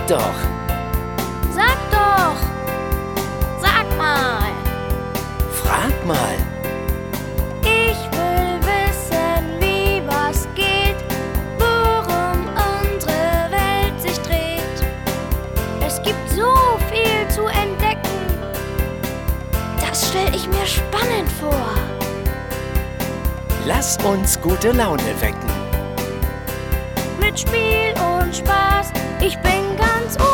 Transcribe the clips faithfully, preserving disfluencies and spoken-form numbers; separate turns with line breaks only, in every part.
doch.
Sag doch. Sag mal.
Frag mal.
Ich will wissen, wie was geht, worum unsere Welt sich dreht. Es gibt so viel zu entdecken. Das stell ich mir spannend vor.
Lass uns gute Laune wecken.
Mit Spiel und Spaß, ich bin ganz Ohr.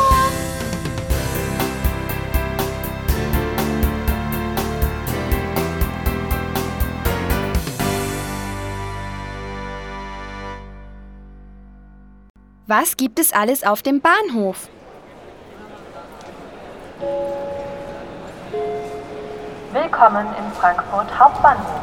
Was gibt es alles auf dem Bahnhof?
Willkommen in Frankfurt Hauptbahnhof.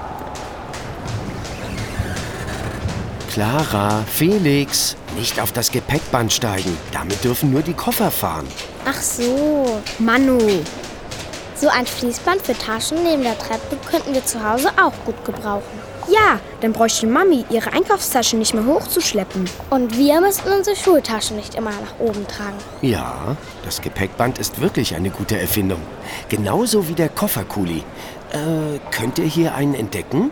Clara, Felix, nicht auf das Gepäckband steigen. Damit dürfen nur die Koffer fahren.
Ach so.
Manu,
So ein Fließband für Taschen neben der Treppe könnten wir zu Hause auch gut gebrauchen.
ja, dann bräuchte Mami ihre Einkaufstaschen nicht mehr hochzuschleppen.
Und wir müssten unsere Schultaschen nicht immer nach oben tragen.
Ja, das Gepäckband ist wirklich eine gute Erfindung. Genauso wie der Kofferkuli. Äh, könnt ihr hier einen entdecken?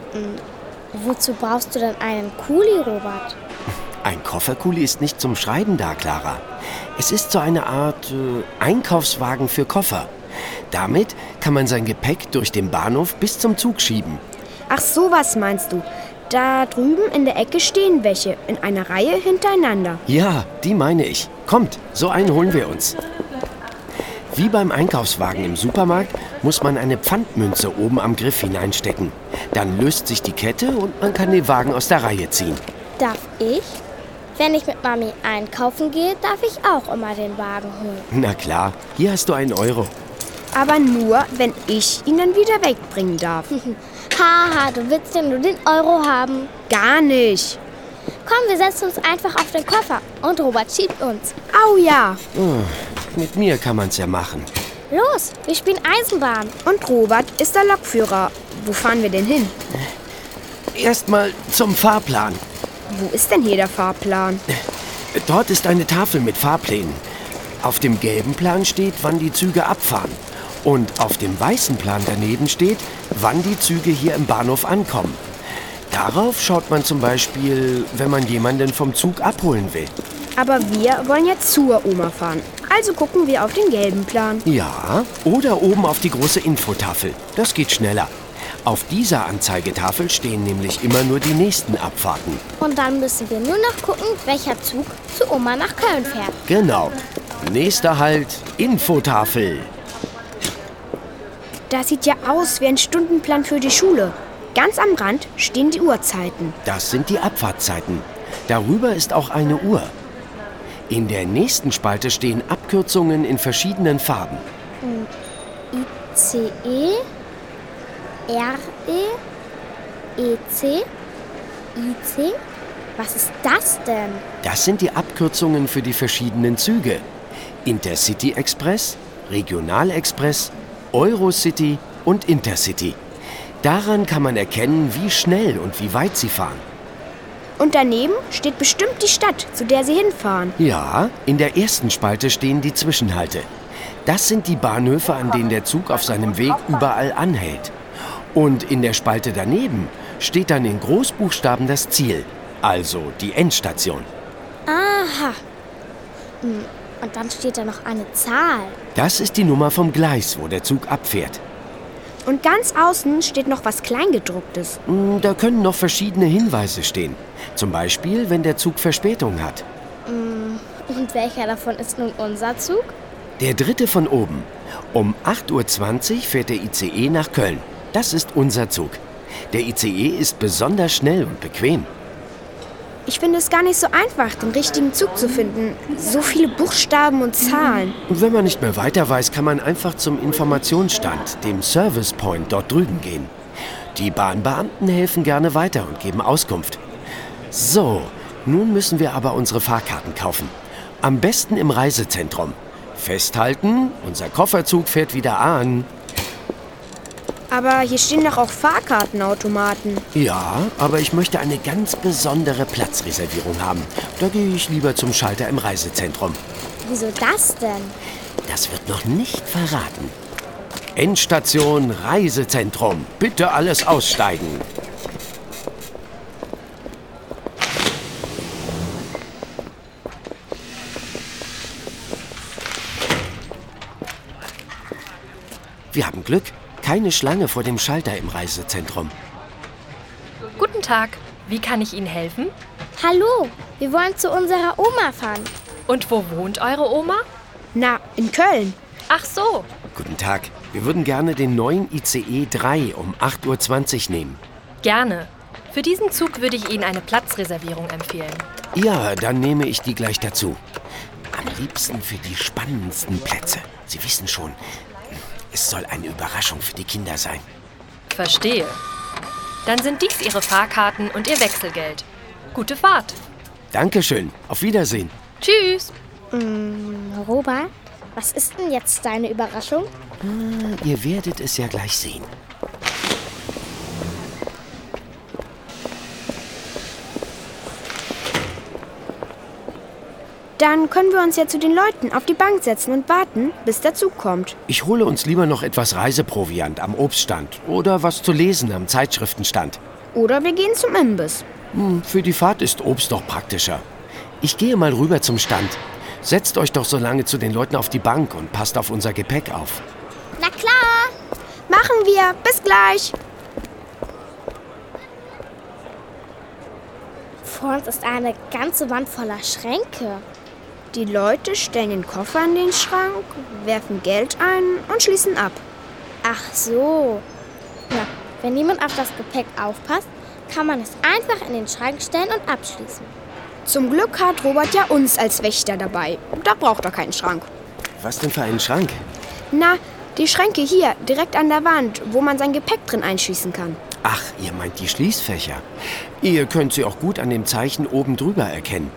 Wozu brauchst du denn einen Kuli, Robert?
Ein Kofferkuli ist nicht zum Schreiben da, Clara. Es ist so eine Art äh, Einkaufswagen für Koffer. Damit kann man sein Gepäck durch den Bahnhof bis zum Zug schieben.
Ach, sowas meinst du? Da drüben in der Ecke stehen welche, in einer Reihe hintereinander.
Ja, die meine ich. Kommt, so einen holen wir uns. Wie beim Einkaufswagen im Supermarkt muss man eine Pfandmünze oben am Griff hineinstecken. Dann löst sich die Kette und man kann den Wagen aus der Reihe ziehen.
Darf ich? Wenn ich mit Mami einkaufen gehe, darf ich auch immer den Wagen holen.
Na klar, hier hast du einen Euro.
Aber nur, wenn ich ihn dann wieder wegbringen darf.
Haha, du willst ja nur den Euro haben.
Gar nicht.
Komm, wir setzen uns einfach auf den Koffer und Robert schiebt uns.
Au ja.
Oh, mit mir kann man's ja machen.
Los, wir spielen Eisenbahn.
Und Robert ist der Lokführer. Wo fahren wir denn hin?
Erstmal zum Fahrplan.
Wo ist denn hier der Fahrplan?
Dort ist eine Tafel mit Fahrplänen. Auf dem gelben Plan steht, wann die Züge abfahren. Und auf dem weißen Plan daneben steht, wann die Züge hier im Bahnhof ankommen. Darauf schaut man zum Beispiel, wenn man jemanden vom Zug abholen will.
Aber wir wollen jetzt zur Oma fahren. Also gucken wir auf den gelben Plan.
Ja, oder oben auf die große Infotafel. Das geht schneller. Auf dieser Anzeigetafel stehen nämlich immer nur die nächsten Abfahrten.
Und dann müssen wir nur noch gucken, welcher Zug zu Oma nach Köln fährt.
Genau. Nächster Halt, Infotafel.
Das sieht ja aus wie ein Stundenplan für die Schule. Ganz am Rand stehen die Uhrzeiten.
Das sind die Abfahrtzeiten. Darüber ist auch eine Uhr. In der nächsten Spalte stehen Abkürzungen in verschiedenen Farben.
I C E, R E, E C, I C. Was ist das denn?
Das sind die Abkürzungen für die verschiedenen Züge. Intercity Express, Regionalexpress, Eurocity und Intercity. Daran kann man erkennen, wie schnell und wie weit sie fahren.
Und daneben steht bestimmt die Stadt, zu der sie hinfahren.
Ja, in der ersten Spalte stehen die Zwischenhalte. Das sind die Bahnhöfe, an denen der Zug auf seinem Weg überall anhält. Und in der Spalte daneben steht dann in Großbuchstaben das Ziel, also die Endstation.
Aha. Hm, Und dann steht da noch eine Zahl.
Das ist die Nummer vom Gleis, wo der Zug abfährt.
Und ganz außen steht noch was Kleingedrucktes.
Hm, Da können noch verschiedene Hinweise stehen. Zum Beispiel, wenn der Zug Verspätung hat.
Und welcher davon ist nun unser Zug?
Der dritte von oben. Um acht Uhr zwanzig fährt der I C E nach Köln. Das ist unser Zug. Der I C E ist besonders schnell und bequem.
Ich finde es gar nicht so einfach, den richtigen Zug zu finden. So viele Buchstaben und Zahlen.
Und wenn man nicht mehr weiter weiß, kann man einfach zum Informationsstand, dem Service Point dort drüben gehen. Die Bahnbeamten helfen gerne weiter und geben Auskunft. So, nun müssen wir aber unsere Fahrkarten kaufen. Am besten im Reisezentrum. Festhalten, unser Kofferzug fährt wieder an.
Aber hier stehen doch auch Fahrkartenautomaten.
Ja, aber ich möchte eine ganz besondere Platzreservierung haben. Da gehe ich lieber zum Schalter im Reisezentrum.
Wieso das denn?
Das wird noch nicht verraten. Endstation Reisezentrum. Bitte alles aussteigen. Wir haben Glück. Keine Schlange vor dem Schalter im Reisezentrum.
Guten Tag. Wie kann ich Ihnen helfen?
Hallo, wir wollen zu unserer Oma fahren.
Und wo wohnt eure Oma?
Na, in Köln.
Ach so.
Guten Tag. Wir würden gerne den neuen I C E drei um acht Uhr zwanzig nehmen.
Gerne. Für diesen Zug würde ich Ihnen eine Platzreservierung empfehlen.
Ja, dann nehme ich die gleich dazu. Am liebsten für die spannendsten Plätze. Sie wissen schon, es soll eine Überraschung für die Kinder sein.
Verstehe. Dann sind dies Ihre Fahrkarten und Ihr Wechselgeld. Gute Fahrt.
Dankeschön. Auf Wiedersehen.
Tschüss.
Mm, Robert, was ist denn jetzt deine Überraschung?
Ah, ihr werdet es ja gleich sehen.
Dann können wir uns ja zu den Leuten auf die Bank setzen und warten, bis der Zug kommt.
Ich hole uns lieber noch etwas Reiseproviant am Obststand oder was zu lesen am Zeitschriftenstand.
Oder wir gehen zum Imbiss.
Hm, für die Fahrt ist Obst doch praktischer. Ich gehe mal rüber zum Stand. Setzt euch doch so lange zu den Leuten auf die Bank und passt auf unser Gepäck auf.
Na klar.
Machen wir. Bis gleich.
Vor uns ist eine ganze Wand voller Schränke.
Die Leute stellen den Koffer in den Schrank, werfen Geld ein und schließen ab.
Ach so. Na, wenn niemand auf das Gepäck aufpasst, kann man es einfach in den Schrank stellen und abschließen.
Zum Glück hat Robert ja uns als Wächter dabei. Da braucht er keinen Schrank.
Was denn für einen Schrank?
Na, die Schränke hier, direkt an der Wand, wo man sein Gepäck drin einschließen kann.
Ach, ihr meint die Schließfächer. Ihr könnt sie auch gut an dem Zeichen oben drüber erkennen.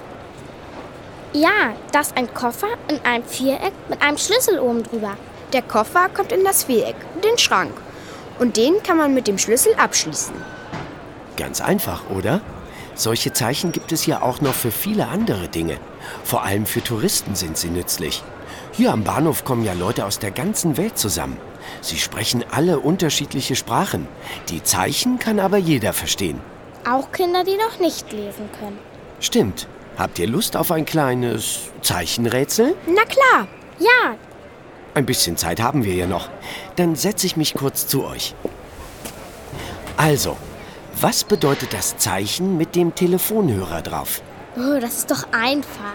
Ja, das ist ein Koffer in einem Viereck mit einem Schlüssel oben drüber.
Der Koffer kommt in das Viereck, den Schrank. Und den kann man mit dem Schlüssel abschließen.
Ganz einfach, oder? Solche Zeichen gibt es ja auch noch für viele andere Dinge. Vor allem für Touristen sind sie nützlich. Hier am Bahnhof kommen ja Leute aus der ganzen Welt zusammen. Sie sprechen alle unterschiedliche Sprachen. Die Zeichen kann aber jeder verstehen.
Auch Kinder, die noch nicht lesen können.
Stimmt. Habt ihr Lust auf ein kleines Zeichenrätsel?
Na klar.
Ja,
Ein bisschen Zeit haben wir ja noch. Dann setze ich mich kurz zu euch. Also, was bedeutet das Zeichen mit dem Telefonhörer drauf?
oh, das ist doch einfach.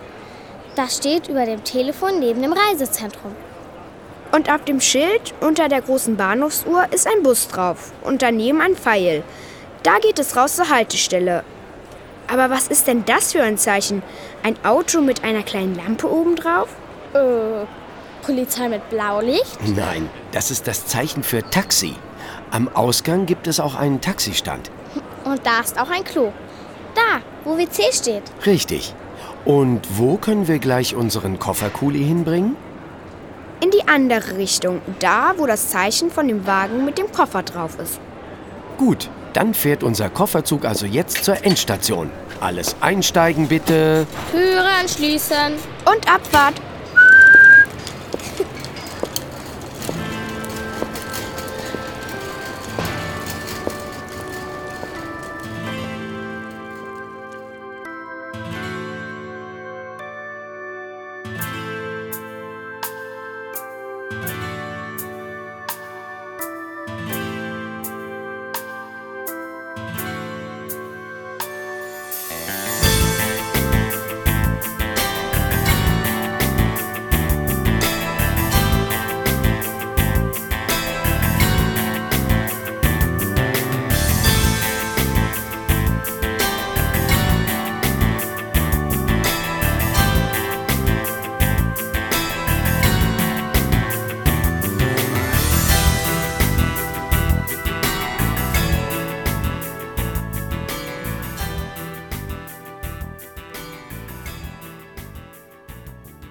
Das steht über dem Telefon neben dem Reisezentrum.
Und auf dem Schild unter der großen Bahnhofsuhr ist ein Bus drauf und daneben ein Pfeil. Da geht es raus zur Haltestelle. Aber was ist denn das für ein Zeichen? Ein Auto mit einer kleinen Lampe oben drauf?
Äh, Polizei mit Blaulicht?
Nein, das ist das Zeichen für Taxi. Am Ausgang gibt es auch einen Taxistand.
Und da ist auch ein Klo. Da, wo W C steht.
Richtig. Und wo können wir gleich unseren Kofferkuli hinbringen?
In die andere Richtung, da wo das Zeichen von dem Wagen mit dem Koffer drauf ist.
Gut, dann fährt unser Kofferzug also jetzt zur Endstation. Alles einsteigen bitte.
Türen schließen.
Und Abfahrt.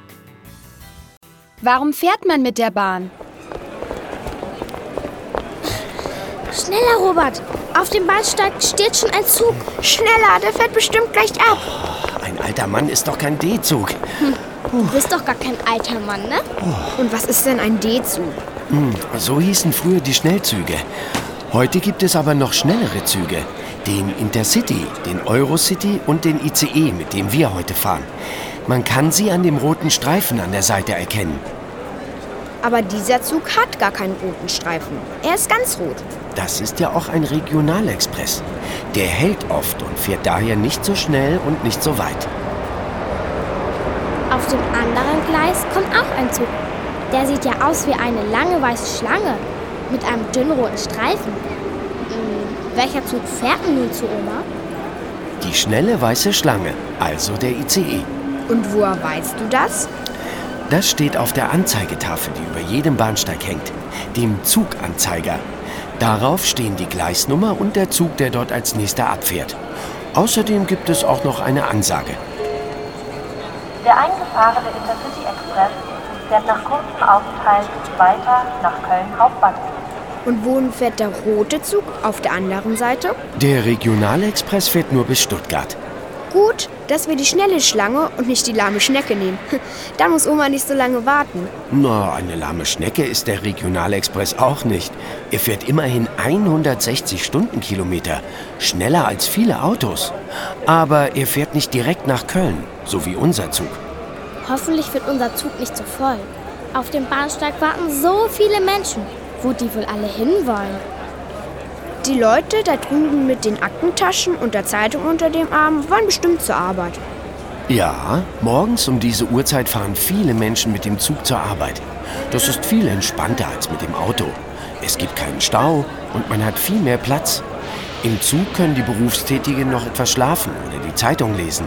Warum fährt man mit der Bahn?
Schneller, Robert! Auf dem Bahnsteig steht schon ein Zug.
Schneller, der fährt bestimmt gleich ab.
Ein alter Mann ist doch kein D-Zug.
Hm, du bist doch gar kein alter Mann, ne?
Und was ist denn ein D-Zug?
Hm, so hießen früher die Schnellzüge. Heute gibt es aber noch schnellere Züge. Den Intercity, den Eurocity und den I C E, mit dem wir heute fahren. Man kann sie an dem roten Streifen an der Seite erkennen.
Aber dieser Zug hat gar keinen roten Streifen. Er ist ganz rot.
Das ist ja auch ein Regionalexpress. Der hält oft und fährt daher nicht so schnell und nicht so weit.
Auf dem anderen Gleis kommt auch ein Zug. Der sieht ja aus wie eine lange weiße Schlange mit einem dünnen roten Streifen. Hm, welcher Zug fährt denn nun zu Oma?
Die schnelle weiße Schlange, also der I C E.
Und woher weißt du das?
Das steht auf der Anzeigetafel, die über jedem Bahnsteig hängt, dem Zuganzeiger. Darauf stehen die Gleisnummer und der Zug, der dort als nächster abfährt. Außerdem gibt es auch noch eine Ansage.
Der eingefahrene Intercity Express fährt nach kurzem Aufenthalt weiter nach Köln Hauptbahnhof.
Und wohin fährt der rote Zug auf der anderen Seite?
Der Regionalexpress fährt nur bis Stuttgart.
Gut, dass wir die schnelle Schlange und nicht die lahme Schnecke nehmen. Da muss Oma nicht so lange warten.
Na, eine lahme Schnecke ist der Regionalexpress auch nicht. Er fährt immerhin hundertsechzig Stundenkilometer, schneller als viele Autos. Aber er fährt nicht direkt nach Köln, so wie unser Zug.
Hoffentlich wird unser Zug nicht so voll. Auf dem Bahnsteig warten so viele Menschen. Wo die wohl alle hinwollen?
Die Leute da drüben mit den Aktentaschen und der Zeitung unter dem Arm wollen bestimmt zur Arbeit.
Ja, morgens um diese Uhrzeit fahren viele Menschen mit dem Zug zur Arbeit. Das ist viel entspannter als mit dem Auto. Es gibt keinen Stau und man hat viel mehr Platz. Im Zug können die Berufstätigen noch etwas schlafen oder die Zeitung lesen.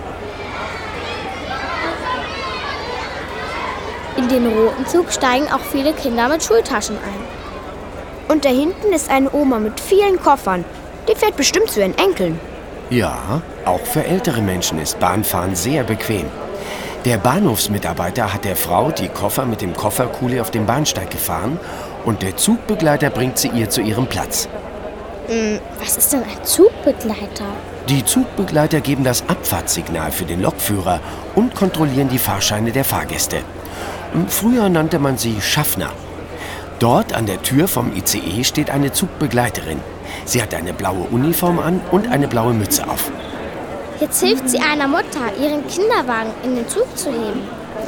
In den roten Zug steigen auch viele Kinder mit Schultaschen ein.
Und da hinten ist eine Oma mit vielen Koffern. Die fährt bestimmt zu ihren Enkeln.
Ja, auch für ältere Menschen ist Bahnfahren sehr bequem. Der Bahnhofsmitarbeiter hat der Frau die Koffer mit dem Kofferkuli auf dem Bahnsteig gefahren und der Zugbegleiter bringt sie ihr zu ihrem Platz.
Hm, was ist denn ein Zugbegleiter?
Die Zugbegleiter geben das Abfahrtssignal für den Lokführer und kontrollieren die Fahrscheine der Fahrgäste. Früher nannte man sie Schaffner. Dort an der Tür vom I C E steht eine Zugbegleiterin. Sie hat eine blaue Uniform an und eine blaue Mütze auf.
Jetzt hilft sie einer Mutter, ihren Kinderwagen in den Zug zu heben.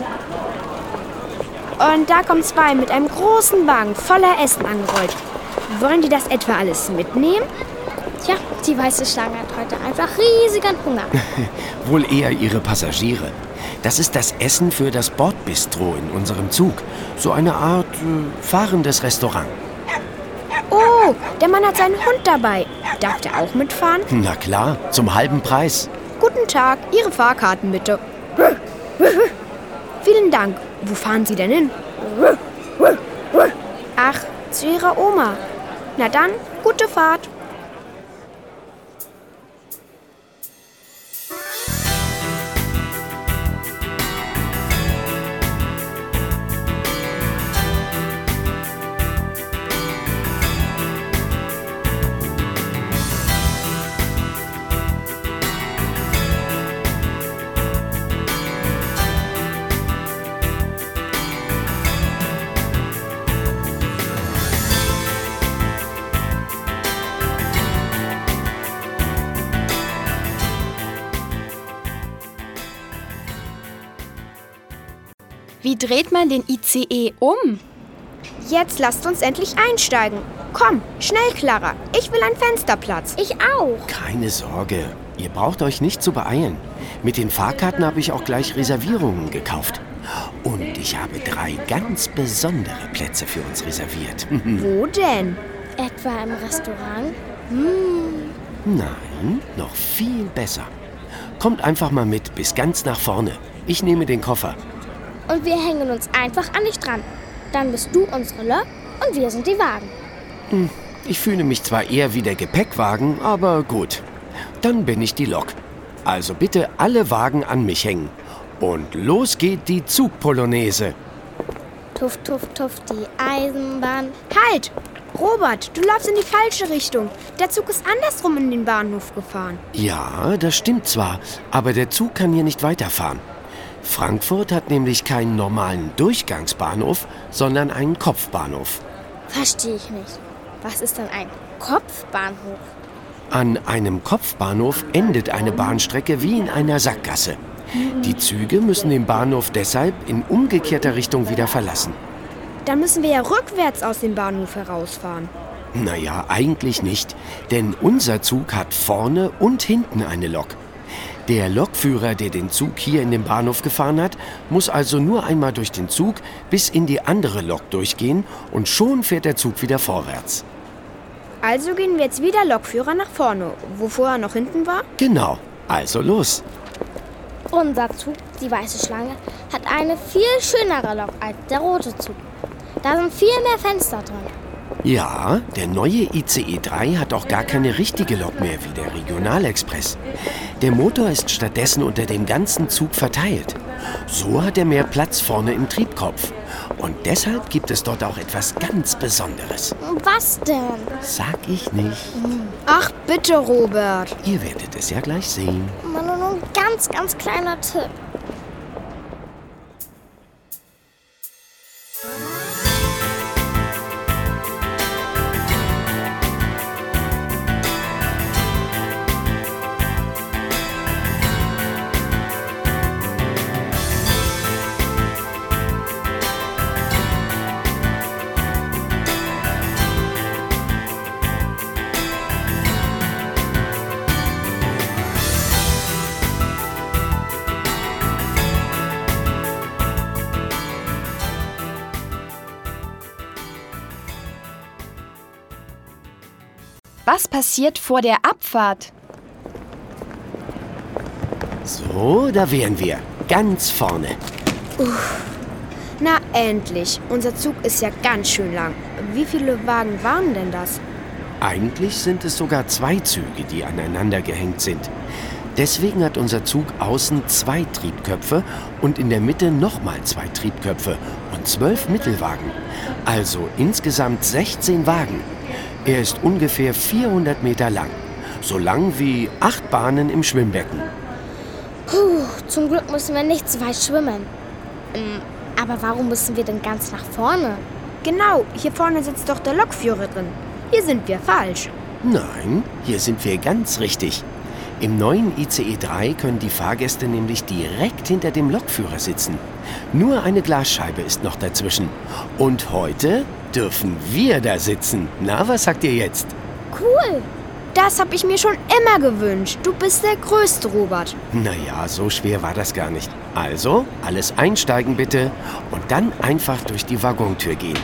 Und da kommen zwei mit einem großen Wagen voller Essen angerollt. Wollen die das etwa alles mitnehmen?
Tja, die weiße Schlange hat heute einfach riesigen Hunger.
Wohl eher ihre Passagiere. Das ist das Essen für das Bordbistro in unserem Zug. So eine Art äh, fahrendes Restaurant.
Oh, der Mann hat seinen Hund dabei. Darf der auch mitfahren?
Na klar, zum halben Preis.
Guten Tag, Ihre Fahrkarten bitte. Vielen Dank. Wo fahren Sie denn hin? Ach, zu Ihrer Oma. Na dann, gute Fahrt.
Wie dreht man den I C E um?
Jetzt lasst uns endlich einsteigen. Komm, schnell, Clara. Ich will einen Fensterplatz.
Ich auch.
Keine Sorge, ihr braucht euch nicht zu beeilen. Mit den Fahrkarten habe ich auch gleich Reservierungen gekauft. Und ich habe drei ganz besondere Plätze für uns reserviert.
Wo denn?
Etwa im Restaurant? Hm.
Nein, noch viel besser. Kommt einfach mal mit, bis ganz nach vorne. Ich nehme den Koffer.
Und wir hängen uns einfach an dich dran. Dann bist du unsere Lok und wir sind die Wagen.
Hm, ich fühle mich zwar eher wie der Gepäckwagen, aber gut. Dann bin ich die Lok. Also bitte alle Wagen an mich hängen. Und los geht die Zugpolonaise.
Tuff, tuff, tuff, die Eisenbahn.
Halt! Robert, du läufst in die falsche Richtung. Der Zug ist andersrum in den Bahnhof gefahren.
Ja, das stimmt zwar, aber der Zug kann hier nicht weiterfahren. Frankfurt hat nämlich keinen normalen Durchgangsbahnhof, sondern einen Kopfbahnhof.
Verstehe ich nicht. Was ist denn ein Kopfbahnhof?
An einem Kopfbahnhof endet eine Bahnstrecke wie in einer Sackgasse. Die Züge müssen den Bahnhof deshalb in umgekehrter Richtung wieder verlassen.
Dann müssen wir ja rückwärts aus dem Bahnhof herausfahren.
Naja, eigentlich nicht, denn unser Zug hat vorne und hinten eine Lok. Der Lokführer, der den Zug hier in den Bahnhof gefahren hat, muss also nur einmal durch den Zug bis in die andere Lok durchgehen und schon fährt der Zug wieder vorwärts.
Also gehen wir jetzt wieder Lokführer nach vorne, wo vorher noch hinten war?
Genau, also los.
Unser Zug, die Weiße Schlange, hat eine viel schönere Lok als der rote Zug. Da sind viel mehr Fenster drin.
Ja, der neue I C E drei hat auch gar keine richtige Lok mehr wie der Regionalexpress. Der Motor ist stattdessen unter dem ganzen Zug verteilt. So hat er mehr Platz vorne im Triebkopf. Und deshalb gibt es dort auch etwas ganz Besonderes.
Was denn?
Sag ich nicht.
Ach bitte, Robert.
Ihr werdet es ja gleich sehen.
Mal nur ein ganz, ganz kleiner Tipp.
Was passiert vor der Abfahrt?
So, da wären wir. Ganz vorne.
Na endlich. Unser Zug ist ja ganz schön lang. Wie viele Wagen waren denn das?
Eigentlich sind es sogar zwei Züge, die aneinander gehängt sind. Deswegen hat unser Zug außen zwei Triebköpfe und in der Mitte nochmal zwei Triebköpfe und zwölf Mittelwagen. Also insgesamt sechzehn Wagen. Er ist ungefähr vierhundert Meter lang. So lang wie acht Bahnen im Schwimmbecken.
Puh, zum Glück müssen wir nicht so weit schwimmen. Ähm, aber warum müssen wir denn ganz nach vorne?
Genau, hier vorne sitzt doch der Lokführer drin. Hier sind wir falsch.
Nein, hier sind wir ganz richtig. Im neuen I C E drei können die Fahrgäste nämlich direkt hinter dem Lokführer sitzen. Nur eine Glasscheibe ist noch dazwischen. Und heute dürfen wir da sitzen. Na, was sagt ihr jetzt?
Cool.
Das habe ich mir schon immer gewünscht. Du bist der Größte, Robert.
Naja, so schwer war das gar nicht. Also, alles einsteigen bitte und dann einfach durch die Waggontür gehen.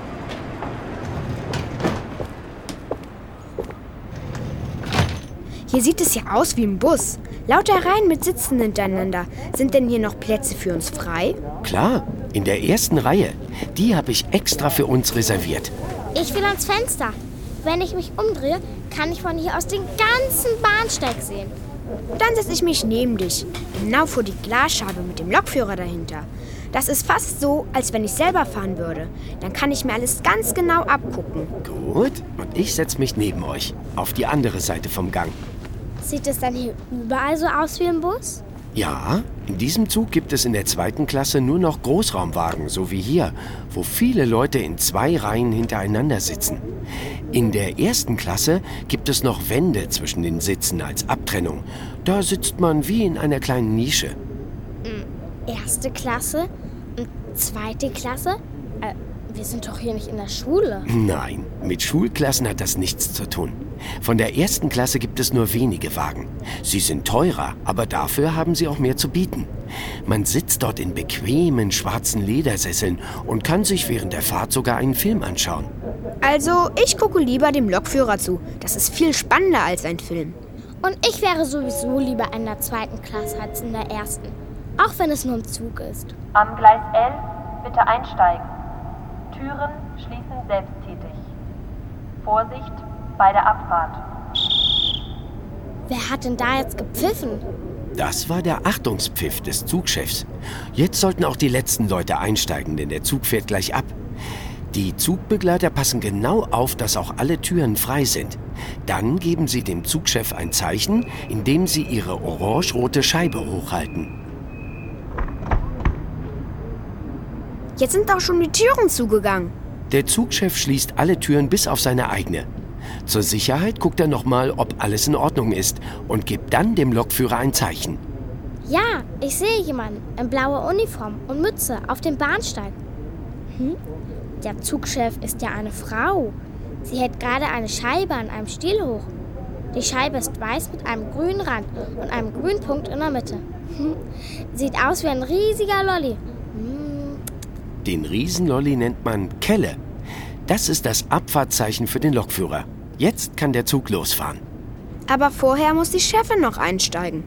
Hier sieht es ja aus wie ein Bus. Lauter Reihen mit Sitzen hintereinander. Sind denn hier noch Plätze für uns frei?
Klar, in der ersten Reihe. Die habe ich extra für uns reserviert.
Ich will ans Fenster. Wenn ich mich umdrehe, kann ich von hier aus den ganzen Bahnsteig sehen.
Dann setze ich mich neben dich. Genau vor die Glasscheibe mit dem Lokführer dahinter. Das ist fast so, als wenn ich selber fahren würde. Dann kann ich mir alles ganz genau abgucken.
Gut, und ich setze mich neben euch. Auf die andere Seite vom Gang.
Sieht es dann hier überall so aus wie im Bus?
Ja, in diesem Zug gibt es in der zweiten Klasse nur noch Großraumwagen, so wie hier, wo viele Leute in zwei Reihen hintereinander sitzen. In der ersten Klasse gibt es noch Wände zwischen den Sitzen als Abtrennung. Da sitzt man wie in einer kleinen Nische.
Erste Klasse? Und zweite Klasse? Äh, wir sind doch hier nicht in der Schule.
Nein, mit Schulklassen hat das nichts zu tun. Von der ersten Klasse gibt es nur wenige Wagen. Sie sind teurer, aber dafür haben sie auch mehr zu bieten. Man sitzt dort in bequemen schwarzen Ledersesseln und kann sich während der Fahrt sogar einen Film anschauen.
Also, ich gucke lieber dem Lokführer zu. Das ist viel spannender als ein Film.
Und ich wäre sowieso lieber in der zweiten Klasse als in der ersten. Auch wenn es nur im Zug ist.
Am Gleis elf bitte einsteigen. Türen schließen selbsttätig. Vorsicht bei der Abfahrt.
Wer hat denn da jetzt gepfiffen?
Das war der Achtungspfiff des Zugchefs. Jetzt sollten auch die letzten Leute einsteigen, denn der Zug fährt gleich ab. Die Zugbegleiter passen genau auf, dass auch alle Türen frei sind. Dann geben sie dem Zugchef ein Zeichen, indem sie ihre orange-rote Scheibe hochhalten.
Jetzt sind auch schon die Türen zugegangen.
Der Zugchef schließt alle Türen bis auf seine eigene. Zur Sicherheit guckt er nochmal, ob alles in Ordnung ist und gibt dann dem Lokführer ein Zeichen.
Ja, ich sehe jemanden in blauer Uniform und Mütze auf dem Bahnsteig. Hm? Der Zugchef ist ja eine Frau. Sie hält gerade eine Scheibe an einem Stiel hoch. Die Scheibe ist weiß mit einem grünen Rand und einem grünen Punkt in der Mitte. Hm? Sieht aus wie ein riesiger Lolli. Hm.
Den Riesenlolli nennt man Kelle. Das ist das Abfahrtszeichen für den Lokführer. Jetzt kann der Zug losfahren.
Aber vorher muss die Chefin noch einsteigen.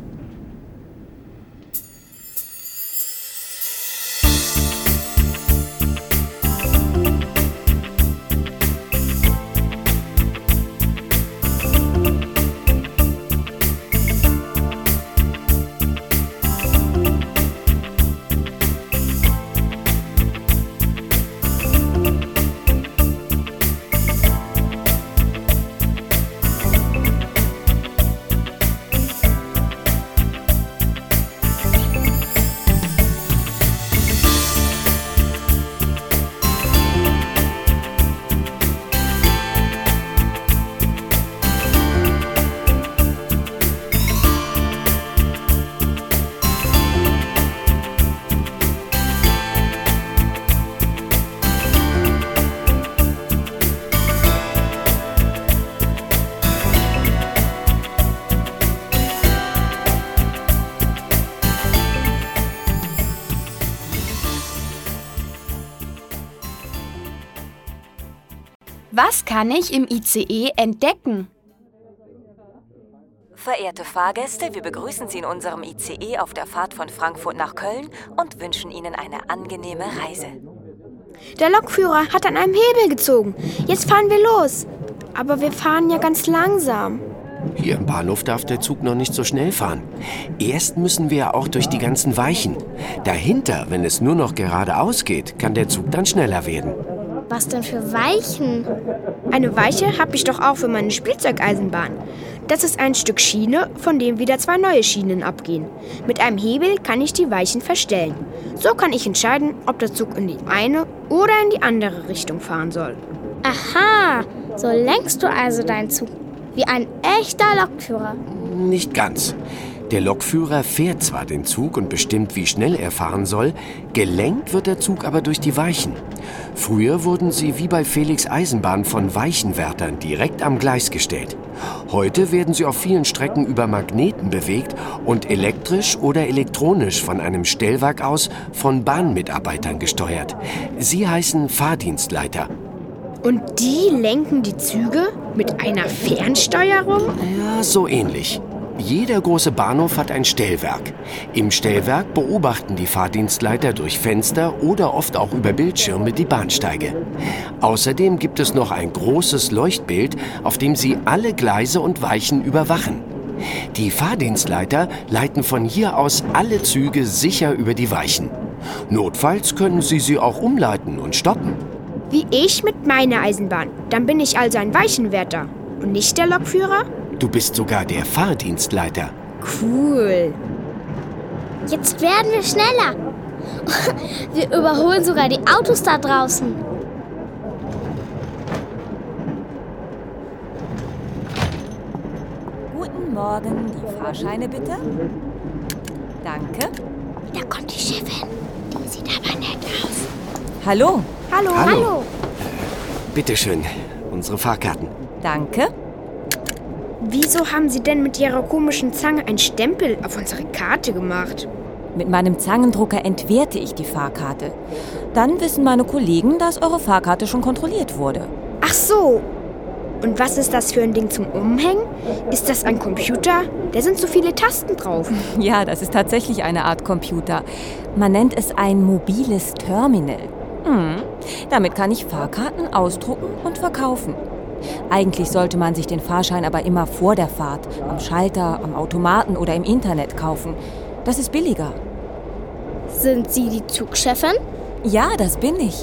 Was kann ich im I C E entdecken?
Verehrte Fahrgäste, wir begrüßen Sie in unserem I C E auf der Fahrt von Frankfurt nach Köln und wünschen Ihnen eine angenehme Reise.
Der Lokführer hat an einem Hebel gezogen. Jetzt fahren wir los. Aber wir fahren ja ganz langsam.
Hier im Bahnhof darf der Zug noch nicht so schnell fahren. Erst müssen wir auch durch die ganzen Weichen. Dahinter, wenn es nur noch geradeaus geht, kann der Zug dann schneller werden.
Was denn für Weichen?
Eine Weiche habe ich doch auch für meine Spielzeugeisenbahn. Das ist ein Stück Schiene, von dem wieder zwei neue Schienen abgehen. Mit einem Hebel kann ich die Weichen verstellen. So kann ich entscheiden, ob der Zug in die eine oder in die andere Richtung fahren soll.
Aha, so lenkst du also deinen Zug. Wie ein echter Lokführer.
Nicht ganz. Der Lokführer fährt zwar den Zug und bestimmt, wie schnell er fahren soll, gelenkt wird der Zug aber durch die Weichen. Früher wurden sie wie bei Felix Eisenbahn von Weichenwärtern direkt am Gleis gestellt. Heute werden sie auf vielen Strecken über Magneten bewegt und elektrisch oder elektronisch von einem Stellwerk aus von Bahnmitarbeitern gesteuert. Sie heißen Fahrdienstleiter.
Und die lenken die Züge mit einer Fernsteuerung?
Ja, so ähnlich. Jeder große Bahnhof hat ein Stellwerk. Im Stellwerk beobachten die Fahrdienstleiter durch Fenster oder oft auch über Bildschirme die Bahnsteige. Außerdem gibt es noch ein großes Leuchtbild, auf dem sie alle Gleise und Weichen überwachen. Die Fahrdienstleiter leiten von hier aus alle Züge sicher über die Weichen. Notfalls können sie sie auch umleiten und stoppen.
Wie ich mit meiner Eisenbahn. Dann bin ich also ein Weichenwärter und nicht der Lokführer?
Du bist sogar der Fahrdienstleiter.
Cool.
Jetzt werden wir schneller. Wir überholen sogar die Autos da draußen.
Guten Morgen, die Fahrscheine bitte. Danke.
Da kommt die Chefin. Die sieht aber nett aus.
Hallo.
Hallo.
Hallo.
Hallo.
Bitteschön, unsere Fahrkarten.
Danke.
Wieso haben Sie denn mit Ihrer komischen Zange einen Stempel auf unsere Karte gemacht?
Mit meinem Zangendrucker entwerte ich die Fahrkarte. Dann wissen meine Kollegen, dass eure Fahrkarte schon kontrolliert wurde.
Ach so. Und was ist das für ein Ding zum Umhängen? Ist das ein Computer? Da sind so viele Tasten drauf.
Ja, das ist tatsächlich eine Art Computer. Man nennt es ein mobiles Terminal. Hm. Damit kann ich Fahrkarten ausdrucken und verkaufen. Eigentlich sollte man sich den Fahrschein aber immer vor der Fahrt, am Schalter, am Automaten oder im Internet kaufen. Das ist billiger.
Sind Sie die Zugchefin?
Ja, das bin ich.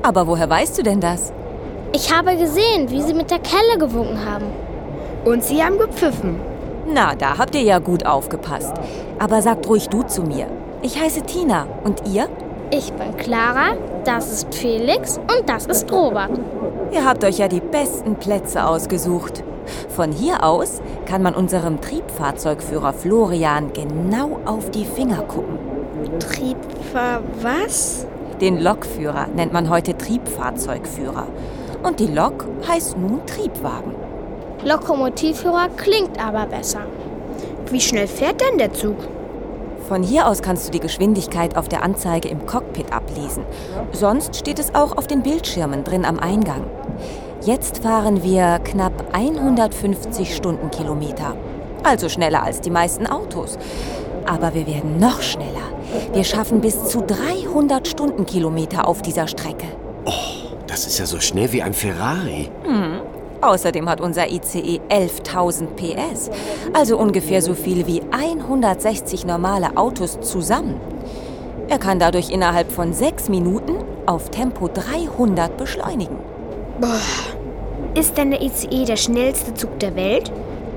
Aber woher weißt du denn das?
Ich habe gesehen, wie sie mit der Kelle gewunken haben.
Und sie haben gepfiffen.
Na, da habt ihr ja gut aufgepasst. Aber sagt ruhig du zu mir. Ich heiße Tina. Und ihr?
Ich bin Clara, das ist Felix und das ist Robert.
Ihr habt euch ja die besten Plätze ausgesucht. Von hier aus kann man unserem Triebfahrzeugführer Florian genau auf die Finger gucken.
Triebfahr was?
Den Lokführer nennt man heute Triebfahrzeugführer. Und die Lok heißt nun Triebwagen.
Lokomotivführer klingt aber besser.
Wie schnell fährt denn der Zug?
Von hier aus kannst du die Geschwindigkeit auf der Anzeige im Cockpit ablesen. Sonst steht es auch auf den Bildschirmen drin am Eingang. Jetzt fahren wir knapp hundertfünfzig Stundenkilometer. Also schneller als die meisten Autos. Aber wir werden noch schneller. Wir schaffen bis zu dreihundert Stundenkilometer auf dieser Strecke.
Oh, das ist ja so schnell wie ein Ferrari.
Hm. Außerdem hat unser I C E elftausend P S, also ungefähr so viel wie hundertsechzig normale Autos zusammen. Er kann dadurch innerhalb von sechs Minuten auf Tempo dreihundert beschleunigen.
Boah. Ist denn der I C E der schnellste Zug der Welt?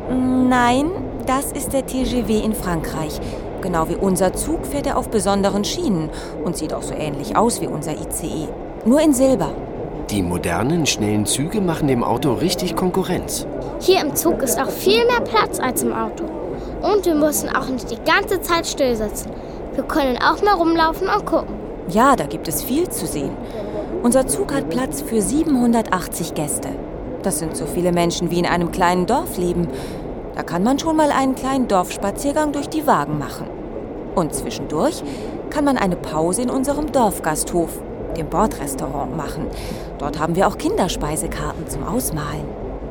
Nein, das ist der T G V in Frankreich. Genau wie unser Zug fährt er auf besonderen Schienen und sieht auch so ähnlich aus wie unser I C E. Nur in Silber.
Die modernen, schnellen Züge machen dem Auto richtig Konkurrenz.
Hier im Zug ist auch viel mehr Platz als im Auto. Und wir müssen auch nicht die ganze Zeit still sitzen. Wir können auch mal rumlaufen und gucken.
Ja, da gibt es viel zu sehen. Unser Zug hat Platz für siebenhundertachtzig Gäste. Das sind so viele Menschen, wie in einem kleinen Dorf leben. Da kann man schon mal einen kleinen Dorfspaziergang durch die Wagen machen. Und zwischendurch kann man eine Pause in unserem Dorfgasthof, dem Bordrestaurant, machen. Dort haben wir auch Kinderspeisekarten zum Ausmalen.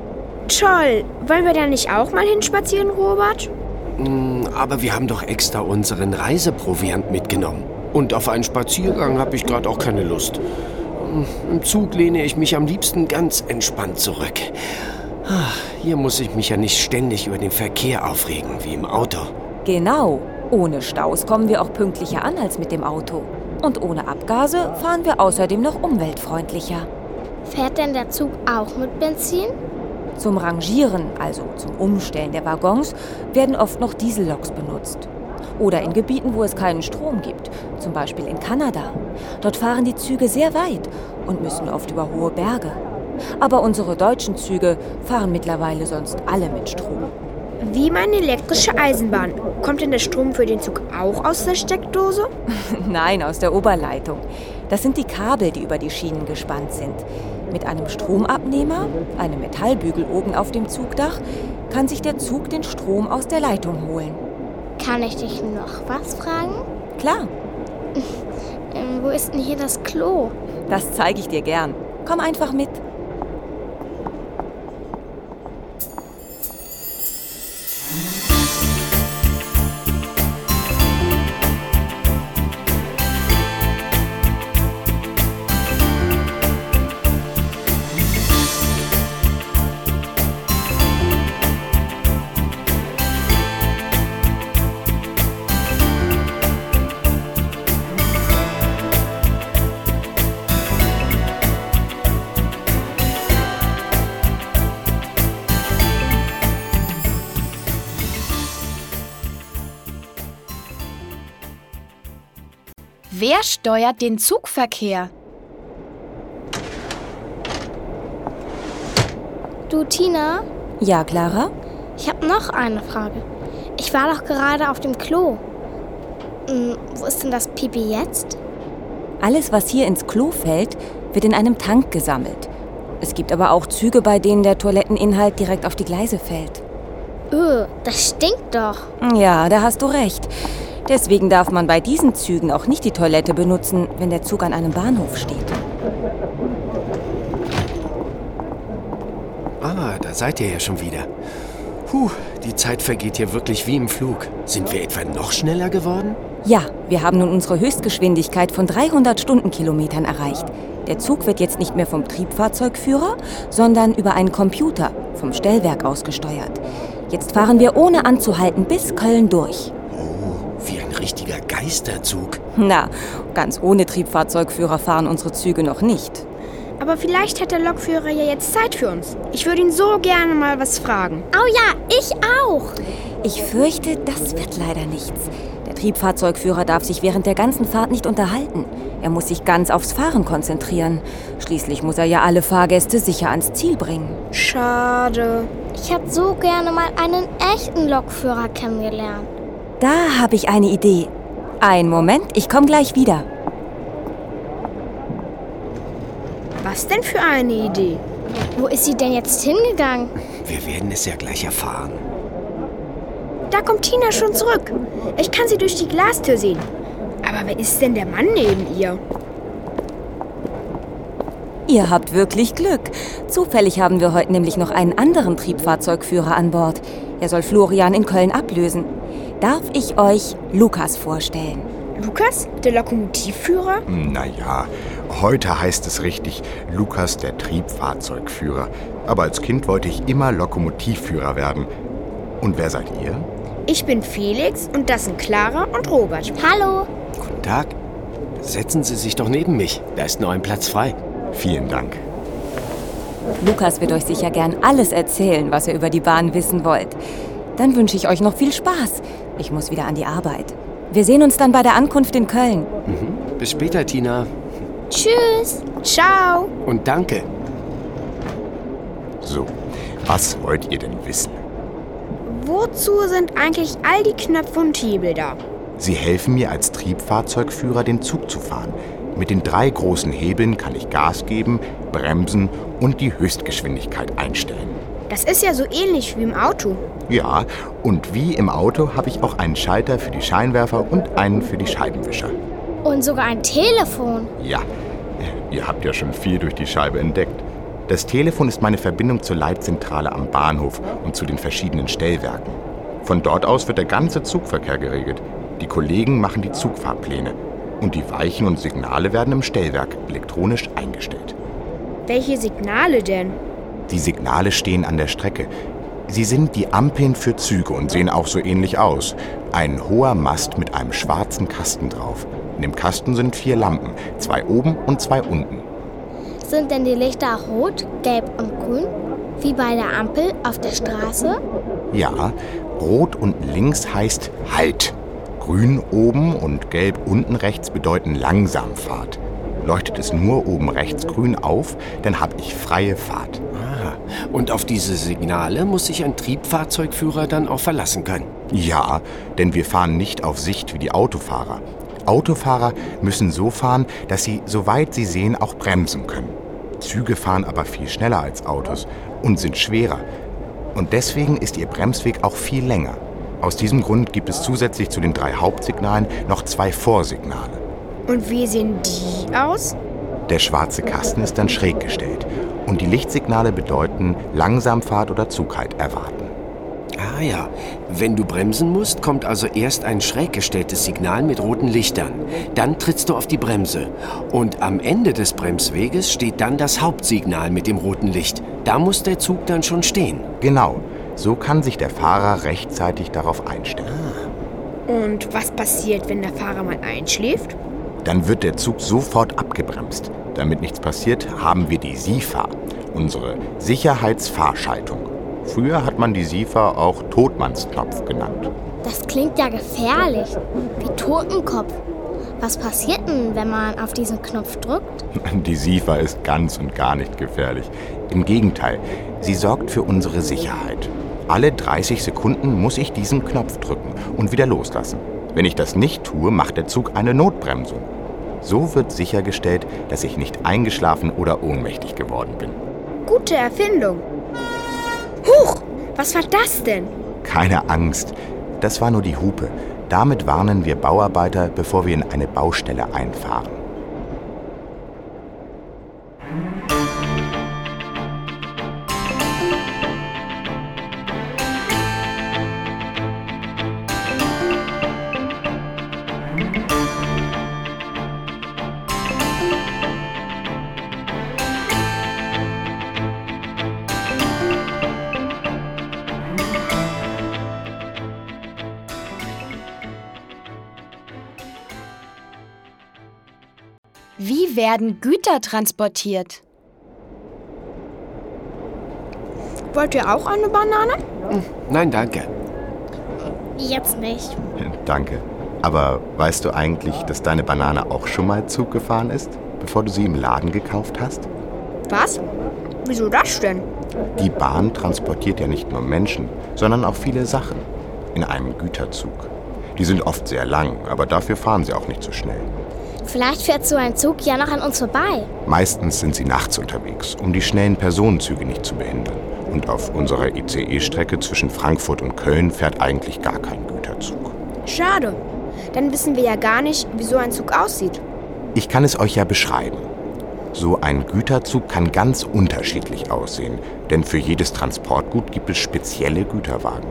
Toll! Wollen wir da nicht auch mal hinspazieren, Robert?
Aber wir haben doch extra unseren Reiseproviant mitgenommen. Und auf einen Spaziergang habe ich gerade auch keine Lust. Im Zug lehne ich mich am liebsten ganz entspannt zurück. Hier muss ich mich ja nicht ständig über den Verkehr aufregen, wie im Auto.
Genau. Ohne Staus kommen wir auch pünktlicher an als mit dem Auto. Und ohne Abgase fahren wir außerdem noch umweltfreundlicher.
Fährt denn der Zug auch mit Benzin?
Zum Rangieren, also zum Umstellen der Waggons, werden oft noch Dieselloks benutzt. Oder in Gebieten, wo es keinen Strom gibt, zum Beispiel in Kanada. Dort fahren die Züge sehr weit und müssen oft über hohe Berge. Aber unsere deutschen Züge fahren mittlerweile sonst alle mit Strom.
Wie meine elektrische Eisenbahn. Kommt denn der Strom für den Zug auch aus der Steckdose?
Nein, aus der Oberleitung. Das sind die Kabel, die über die Schienen gespannt sind. Mit einem Stromabnehmer, einem Metallbügel oben auf dem Zugdach, kann sich der Zug den Strom aus der Leitung holen.
Kann ich dich noch was fragen?
Klar.
ähm, wo ist denn hier das Klo?
Das zeige ich dir gern. Komm einfach mit.
Wer steuert den Zugverkehr?
Du, Tina?
Ja, Clara?
Ich habe noch eine Frage. Ich war doch gerade auf dem Klo. Hm, wo ist denn das Pipi jetzt?
Alles, was hier ins Klo fällt, wird in einem Tank gesammelt. Es gibt aber auch Züge, bei denen der Toiletteninhalt direkt auf die Gleise fällt.
Öh, das stinkt doch.
Ja, da hast du recht. Deswegen darf man bei diesen Zügen auch nicht die Toilette benutzen, wenn der Zug an einem Bahnhof steht.
Ah, da seid ihr ja schon wieder. Puh, die Zeit vergeht hier wirklich wie im Flug. Sind wir etwa noch schneller geworden?
Ja, wir haben nun unsere Höchstgeschwindigkeit von dreihundert Stundenkilometern erreicht. Der Zug wird jetzt nicht mehr vom Triebfahrzeugführer, sondern über einen Computer vom Stellwerk aus gesteuert. Jetzt fahren wir ohne anzuhalten bis Köln durch.
Wie ein richtiger Geisterzug.
Na, ganz ohne Triebfahrzeugführer fahren unsere Züge noch nicht.
Aber vielleicht hat der Lokführer ja jetzt Zeit für uns. Ich würde ihn so gerne mal was fragen.
Oh ja, ich auch.
Ich fürchte, das wird leider nichts. Der Triebfahrzeugführer darf sich während der ganzen Fahrt nicht unterhalten. Er muss sich ganz aufs Fahren konzentrieren. Schließlich muss er ja alle Fahrgäste sicher ans Ziel bringen.
Schade.
Ich hätte so gerne mal einen echten Lokführer kennengelernt.
Da habe ich eine Idee. Einen Moment, ich komme gleich wieder.
Was denn für eine Idee?
Wo ist sie denn jetzt hingegangen?
Wir werden es ja gleich erfahren.
Da kommt Tina schon zurück. Ich kann sie durch die Glastür sehen. Aber wer ist denn der Mann neben ihr?
Ihr habt wirklich Glück. Zufällig haben wir heute nämlich noch einen anderen Triebfahrzeugführer an Bord. Er soll Florian in Köln ablösen. Darf ich euch Lukas vorstellen?
Lukas, der Lokomotivführer?
Naja, heute heißt es richtig Lukas, der Triebfahrzeugführer. Aber als Kind wollte ich immer Lokomotivführer werden. Und wer seid ihr?
Ich bin Felix und das sind Clara und Robert.
Hallo.
Guten Tag. Setzen Sie sich doch neben mich. Da ist noch ein Platz frei.
Vielen Dank.
Lukas wird euch sicher gern alles erzählen, was ihr über die Bahn wissen wollt. Dann wünsche ich euch noch viel Spaß. Ich muss wieder an die Arbeit. Wir sehen uns dann bei der Ankunft in Köln.
Mhm. Bis später, Tina.
Tschüss.
Ciao.
Und danke.
So, was wollt ihr denn wissen?
Wozu sind eigentlich all die Knöpfe und Hebel da?
Sie helfen mir als Triebfahrzeugführer, den Zug zu fahren. Mit den drei großen Hebeln kann ich Gas geben, bremsen und die Höchstgeschwindigkeit einstellen.
Das ist ja so ähnlich wie im Auto.
Ja, und wie im Auto habe ich auch einen Schalter für die Scheinwerfer und einen für die Scheibenwischer.
Und sogar ein Telefon.
Ja, ihr habt ja schon viel durch die Scheibe entdeckt. Das Telefon ist meine Verbindung zur Leitzentrale am Bahnhof und zu den verschiedenen Stellwerken. Von dort aus wird der ganze Zugverkehr geregelt. Die Kollegen machen die Zugfahrpläne. Und die Weichen und Signale werden im Stellwerk elektronisch eingestellt.
Welche Signale denn?
Die Signale stehen an der Strecke. Sie sind die Ampeln für Züge und sehen auch so ähnlich aus. Ein hoher Mast mit einem schwarzen Kasten drauf. In dem Kasten sind vier Lampen, zwei oben und zwei unten.
Sind denn die Lichter rot, gelb und grün? Wie bei der Ampel auf der Straße?
Ja, rot unten links heißt Halt. Grün oben und gelb unten rechts bedeuten Langsamfahrt. Leuchtet es nur oben rechts grün auf, dann habe ich freie Fahrt.
Ah, und auf diese Signale muss sich ein Triebfahrzeugführer dann auch verlassen können.
Ja, denn wir fahren nicht auf Sicht wie die Autofahrer. Autofahrer müssen so fahren, dass sie, soweit sie sehen, auch bremsen können. Züge fahren aber viel schneller als Autos und sind schwerer. Und deswegen ist ihr Bremsweg auch viel länger. Aus diesem Grund gibt es zusätzlich zu den drei Hauptsignalen noch zwei Vorsignale.
Und wie sehen die aus?
Der schwarze Kasten ist dann schräg gestellt. Und die Lichtsignale bedeuten Langsamfahrt oder Zughalt erwarten.
Ah ja, wenn du bremsen musst, kommt also erst ein schräg gestelltes Signal mit roten Lichtern. Dann trittst du auf die Bremse. Und am Ende des Bremsweges steht dann das Hauptsignal mit dem roten Licht. Da muss der Zug dann schon stehen.
Genau, so kann sich der Fahrer rechtzeitig darauf einstellen.
Und was passiert, wenn der Fahrer mal einschläft?
Dann wird der Zug sofort abgebremst. Damit nichts passiert, haben wir die SIFA, unsere Sicherheitsfahrschaltung. Früher hat man die SIFA auch Totmannsknopf genannt.
Das klingt ja gefährlich, wie Totenkopf. Was passiert denn, wenn man auf diesen Knopf drückt?
Die SIFA ist ganz und gar nicht gefährlich. Im Gegenteil, sie sorgt für unsere Sicherheit. Alle dreißig Sekunden muss ich diesen Knopf drücken und wieder loslassen. Wenn ich das nicht tue, macht der Zug eine Notbremsung. So wird sichergestellt, dass ich nicht eingeschlafen oder ohnmächtig geworden bin.
Gute Erfindung. Huch, was war das denn?
Keine Angst, das war nur die Hupe. Damit warnen wir Bauarbeiter, bevor wir in eine Baustelle einfahren.
Wie werden Güter transportiert?
Wollt ihr auch eine Banane?
Hm, nein, danke.
Jetzt nicht.
Danke. Aber weißt du eigentlich, dass deine Banane auch schon mal Zug gefahren ist, bevor du sie im Laden gekauft hast?
Was? Wieso das denn?
Die Bahn transportiert ja nicht nur Menschen, sondern auch viele Sachen in einem Güterzug. Die sind oft sehr lang, aber dafür fahren sie auch nicht so schnell.
Vielleicht fährt so ein Zug ja noch an uns vorbei.
Meistens sind sie nachts unterwegs, um die schnellen Personenzüge nicht zu behindern. Und auf unserer I C E-Strecke zwischen Frankfurt und Köln fährt eigentlich gar kein Güterzug.
Schade. Dann wissen wir ja gar nicht, wie so ein Zug aussieht.
Ich kann es euch ja beschreiben. So ein Güterzug kann ganz unterschiedlich aussehen, denn für jedes Transportgut gibt es spezielle Güterwagen.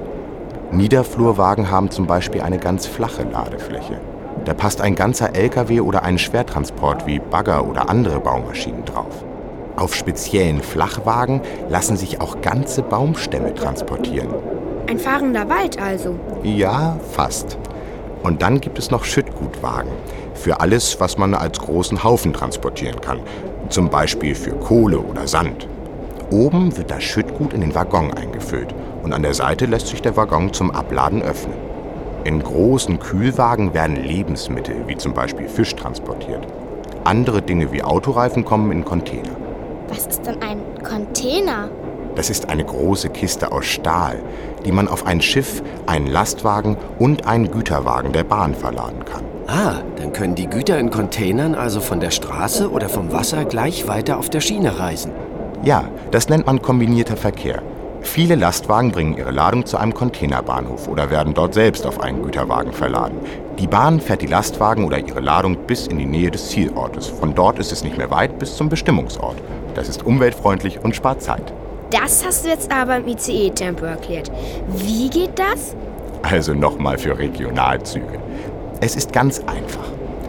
Niederflurwagen haben zum Beispiel eine ganz flache Ladefläche. Da passt ein ganzer L K W oder ein Schwertransport wie Bagger oder andere Baumaschinen drauf. Auf speziellen Flachwagen lassen sich auch ganze Baumstämme transportieren.
Ein fahrender Wald also?
Ja, fast. Und dann gibt es noch Schüttgutwagen. Für alles, was man als großen Haufen transportieren kann. Zum Beispiel für Kohle oder Sand. Oben wird das Schüttgut in den Waggon eingefüllt und an der Seite lässt sich der Waggon zum Abladen öffnen. In großen Kühlwagen werden Lebensmittel, wie zum Beispiel Fisch, transportiert. Andere Dinge wie Autoreifen kommen in Container.
Was ist denn ein Container?
Das ist eine große Kiste aus Stahl, die man auf ein Schiff, einen Lastwagen und einen Güterwagen der Bahn verladen kann.
Ah, dann können die Güter in Containern also von der Straße oder vom Wasser gleich weiter auf der Schiene reisen.
Ja, das nennt man kombinierter Verkehr. Viele Lastwagen bringen ihre Ladung zu einem Containerbahnhof oder werden dort selbst auf einen Güterwagen verladen. Die Bahn fährt die Lastwagen oder ihre Ladung bis in die Nähe des Zielortes. Von dort ist es nicht mehr weit bis zum Bestimmungsort. Das ist umweltfreundlich und spart Zeit.
Das hast du jetzt aber im I C E-Tempo erklärt. Wie geht das?
Also nochmal für Regionalzüge. Es ist ganz einfach.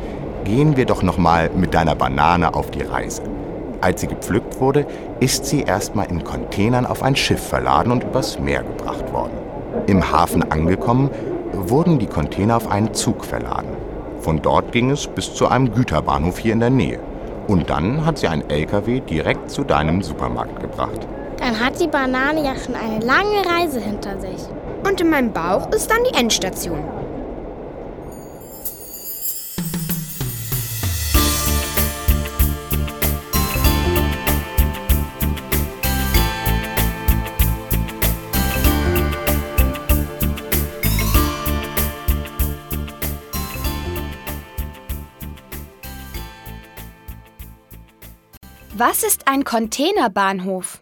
Gehen wir doch nochmal mit deiner Banane auf die Reise. Als sie gepflückt wurde, ist sie erstmal in Containern auf ein Schiff verladen und übers Meer gebracht worden. Im Hafen angekommen, wurden die Container auf einen Zug verladen. Von dort ging es bis zu einem Güterbahnhof hier in der Nähe. Und dann hat sie ein L K W direkt zu deinem Supermarkt gebracht.
Dann hat die Banane ja schon eine lange Reise hinter sich.
Und in meinem Bauch ist dann die Endstation.
Was ist ein Containerbahnhof?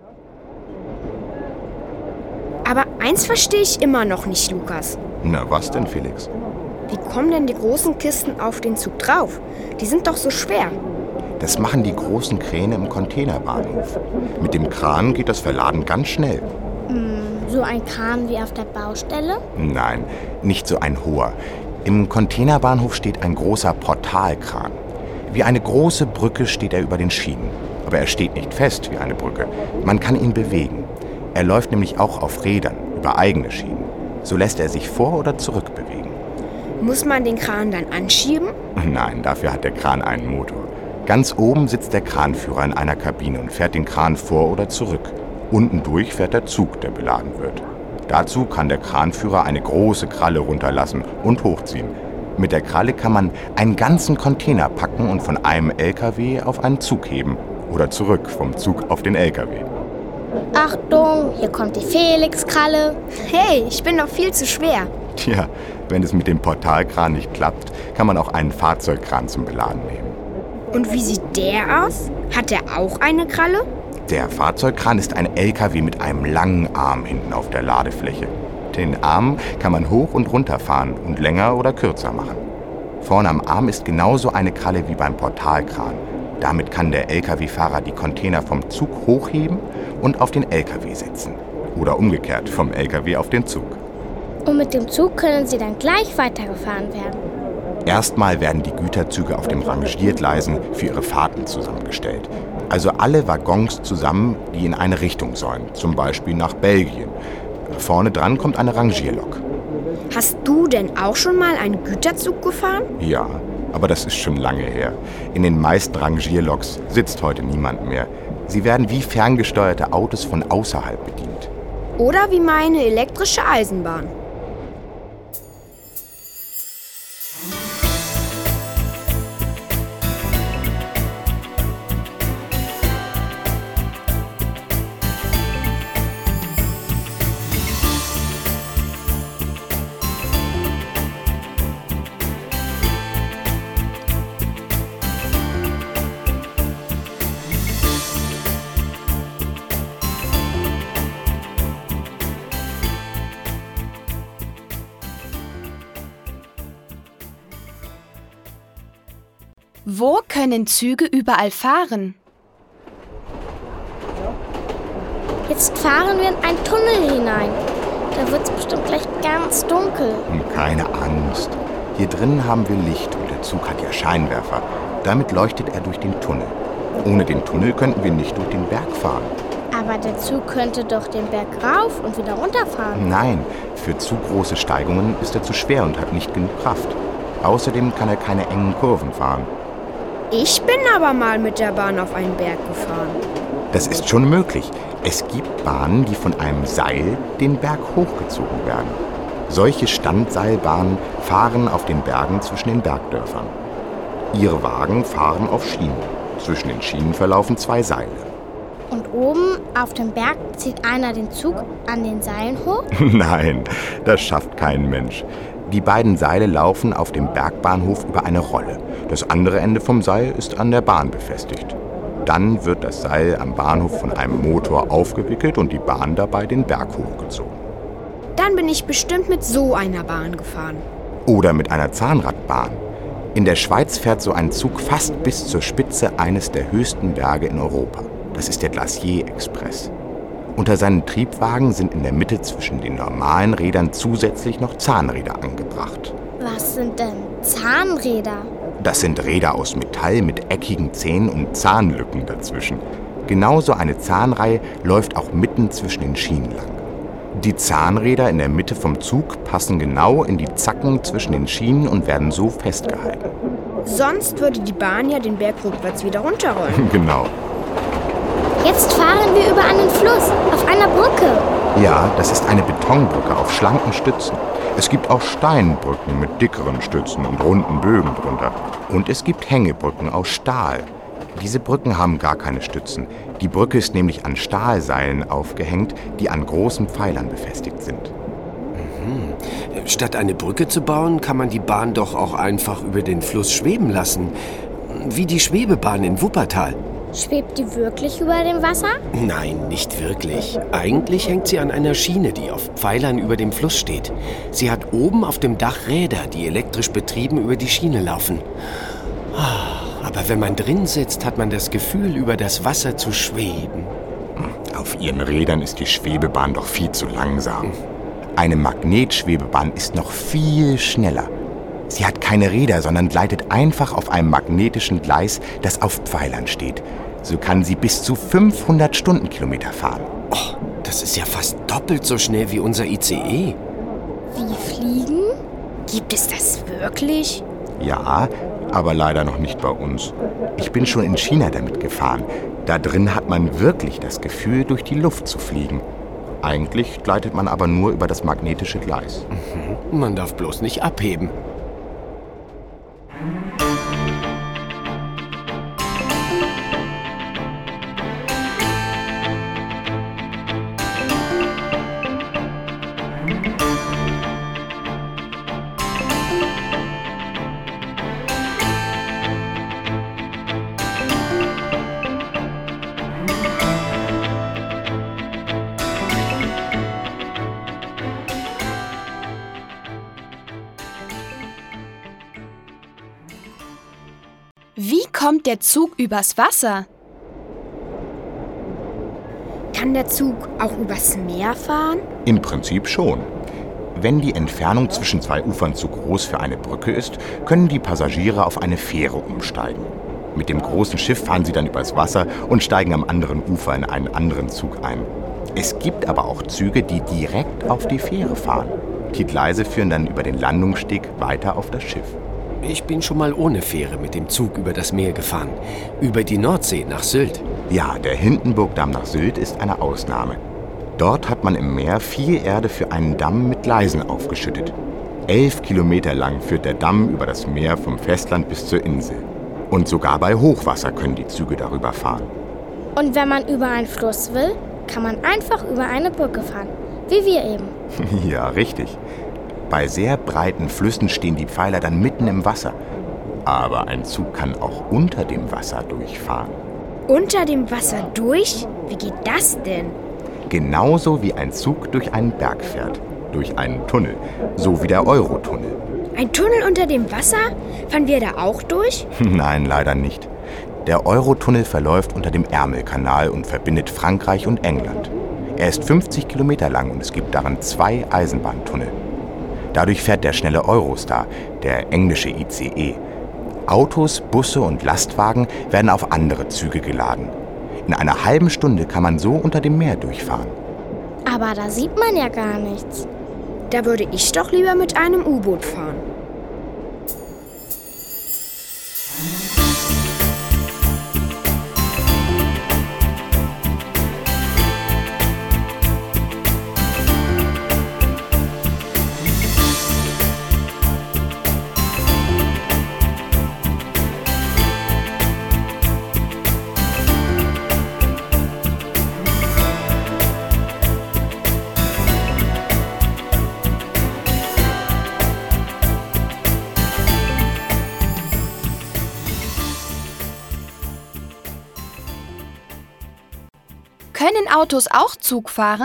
Aber eins verstehe ich immer noch nicht, Lukas.
Na, was denn, Felix?
Wie kommen denn die großen Kisten auf den Zug drauf? Die sind doch so schwer.
Das machen die großen Kräne im Containerbahnhof. Mit dem Kran geht das Verladen ganz schnell.
So ein Kran wie auf der Baustelle?
Nein, nicht so ein hoher. Im Containerbahnhof steht ein großer Portalkran. Wie eine große Brücke steht er über den Schienen. Aber er steht nicht fest wie eine Brücke. Man kann ihn bewegen. Er läuft nämlich auch auf Rädern, über eigene Schienen. So lässt er sich vor- oder zurück bewegen.
Muss man den Kran dann anschieben?
Nein, dafür hat der Kran einen Motor. Ganz oben sitzt der Kranführer in einer Kabine und fährt den Kran vor oder zurück. Unten durch fährt der Zug, der beladen wird. Dazu kann der Kranführer eine große Kralle runterlassen und hochziehen. Mit der Kralle kann man einen ganzen Container packen und von einem L K W auf einen Zug heben. Oder zurück vom Zug auf den L K W.
Achtung, hier kommt die Felix-Kralle.
Hey, ich bin doch viel zu schwer.
Tja, wenn es mit dem Portalkran nicht klappt, kann man auch einen Fahrzeugkran zum Beladen nehmen.
Und wie sieht der aus? Hat der auch eine Kralle?
Der Fahrzeugkran ist ein L K W mit einem langen Arm hinten auf der Ladefläche. Den Arm kann man hoch und runter fahren und länger oder kürzer machen. Vorne am Arm ist genauso eine Kralle wie beim Portalkran. Damit kann der L K W-Fahrer die Container vom Zug hochheben und auf den L K W setzen. Oder umgekehrt, vom L K W auf den Zug.
Und mit dem Zug können sie dann gleich weitergefahren werden.
Erstmal werden die Güterzüge auf den Rangiergleisen für ihre Fahrten zusammengestellt. Also alle Waggons zusammen, die in eine Richtung sollen, zum Beispiel nach Belgien. Vorne dran kommt eine Rangierlok.
Hast du denn auch schon mal einen Güterzug gefahren?
Ja, aber das ist schon lange her. In den meisten Rangierloks sitzt heute niemand mehr. Sie werden wie ferngesteuerte Autos von außerhalb bedient.
Oder wie meine elektrische Eisenbahn.
Wo können Züge überall fahren?
Jetzt fahren wir in einen Tunnel hinein. Da wird es bestimmt gleich ganz dunkel.
Keine Angst. Hier drinnen haben wir Licht und der Zug hat ja Scheinwerfer. Damit leuchtet er durch den Tunnel. Ohne den Tunnel könnten wir nicht durch den Berg fahren.
Aber der Zug könnte doch den Berg rauf und wieder runterfahren.
Nein, für zu große Steigungen ist er zu schwer und hat nicht genug Kraft. Außerdem kann er keine engen Kurven fahren.
Ich bin aber mal mit der Bahn auf einen Berg gefahren.
Das ist schon möglich. Es gibt Bahnen, die von einem Seil den Berg hochgezogen werden. Solche Standseilbahnen fahren auf den Bergen zwischen den Bergdörfern. Ihre Wagen fahren auf Schienen. Zwischen den Schienen verlaufen zwei Seile.
Und oben auf dem Berg zieht einer den Zug an den Seilen hoch?
Nein, das schafft kein Mensch. Die beiden Seile laufen auf dem Bergbahnhof über eine Rolle. Das andere Ende vom Seil ist an der Bahn befestigt. Dann wird das Seil am Bahnhof von einem Motor aufgewickelt und die Bahn dabei den Berg hochgezogen.
Dann bin ich bestimmt mit so einer Bahn gefahren.
Oder mit einer Zahnradbahn. In der Schweiz fährt so ein Zug fast bis zur Spitze eines der höchsten Berge in Europa. Das ist der Glacier Express. Unter seinen Triebwagen sind in der Mitte zwischen den normalen Rädern zusätzlich noch Zahnräder angebracht.
Was sind denn Zahnräder?
Das sind Räder aus Metall mit eckigen Zähnen und Zahnlücken dazwischen. Genauso eine Zahnreihe läuft auch mitten zwischen den Schienen lang. Die Zahnräder in der Mitte vom Zug passen genau in die Zacken zwischen den Schienen und werden so festgehalten.
Sonst würde die Bahn ja den Berg rückwärts wieder runterrollen.
Genau.
Jetzt fahren wir über einen Fluss, auf einer Brücke.
Ja, das ist eine Betonbrücke auf schlanken Stützen. Es gibt auch Steinbrücken mit dickeren Stützen und runden Bögen drunter. Und es gibt Hängebrücken aus Stahl. Diese Brücken haben gar keine Stützen. Die Brücke ist nämlich an Stahlseilen aufgehängt, die an großen Pfeilern befestigt sind.
Mhm. Statt eine Brücke zu bauen, kann man die Bahn doch auch einfach über den Fluss schweben lassen. Wie die Schwebebahn in Wuppertal.
Schwebt die wirklich über dem Wasser?
Nein, nicht wirklich. Eigentlich hängt sie an einer Schiene, die auf Pfeilern über dem Fluss steht. Sie hat oben auf dem Dach Räder, die elektrisch betrieben über die Schiene laufen. Aber wenn man drin sitzt, hat man das Gefühl, über das Wasser zu schweben.
Auf ihren Rädern ist die Schwebebahn doch viel zu langsam. Eine Magnetschwebebahn ist noch viel schneller. Sie hat keine Räder, sondern gleitet einfach auf einem magnetischen Gleis, das auf Pfeilern steht. So kann sie bis zu fünfhundert Stundenkilometer fahren.
Oh, das ist ja fast doppelt so schnell wie unser I C E.
Wie fliegen?
Gibt es das wirklich?
Ja, aber leider noch nicht bei uns. Ich bin schon in China damit gefahren. Da drin hat man wirklich das Gefühl, durch die Luft zu fliegen. Eigentlich gleitet man aber nur über das magnetische Gleis.
Mhm. Man darf bloß nicht abheben.
Wie kommt der Zug übers Wasser?
Kann der Zug auch übers Meer fahren?
Im Prinzip schon. Wenn die Entfernung zwischen zwei Ufern zu groß für eine Brücke ist, können die Passagiere auf eine Fähre umsteigen. Mit dem großen Schiff fahren sie dann übers Wasser und steigen am anderen Ufer in einen anderen Zug ein. Es gibt aber auch Züge, die direkt auf die Fähre fahren. Die Gleise führen dann über den Landungssteg weiter auf das Schiff.
Ich bin schon mal ohne Fähre mit dem Zug über das Meer gefahren. Über die Nordsee nach Sylt.
Ja, der Hindenburgdamm nach Sylt ist eine Ausnahme. Dort hat man im Meer viel Erde für einen Damm mit Gleisen aufgeschüttet. Elf Kilometer lang führt der Damm über das Meer vom Festland bis zur Insel. Und sogar bei Hochwasser können die Züge darüber fahren.
Und wenn man über einen Fluss will, kann man einfach über eine Brücke fahren, wie wir eben.
Ja, richtig. Bei sehr breiten Flüssen stehen die Pfeiler dann mitten im Wasser. Aber ein Zug kann auch unter dem Wasser durchfahren.
Unter dem Wasser durch? Wie geht das denn?
Genauso wie ein Zug durch einen Berg fährt. Durch einen Tunnel. So wie der Eurotunnel.
Ein Tunnel unter dem Wasser? Fahren wir da auch durch?
Nein, leider nicht. Der Eurotunnel verläuft unter dem Ärmelkanal und verbindet Frankreich und England. Er ist fünfzig Kilometer lang und es gibt darin zwei Eisenbahntunnel. Dadurch fährt der schnelle Eurostar, der englische I C E. Autos, Busse und Lastwagen werden auf andere Züge geladen. In einer halben Stunde kann man so unter dem Meer durchfahren.
Aber da sieht man ja gar nichts.
Da würde ich doch lieber mit einem U-Boot fahren.
Können Autos auch Zug fahren?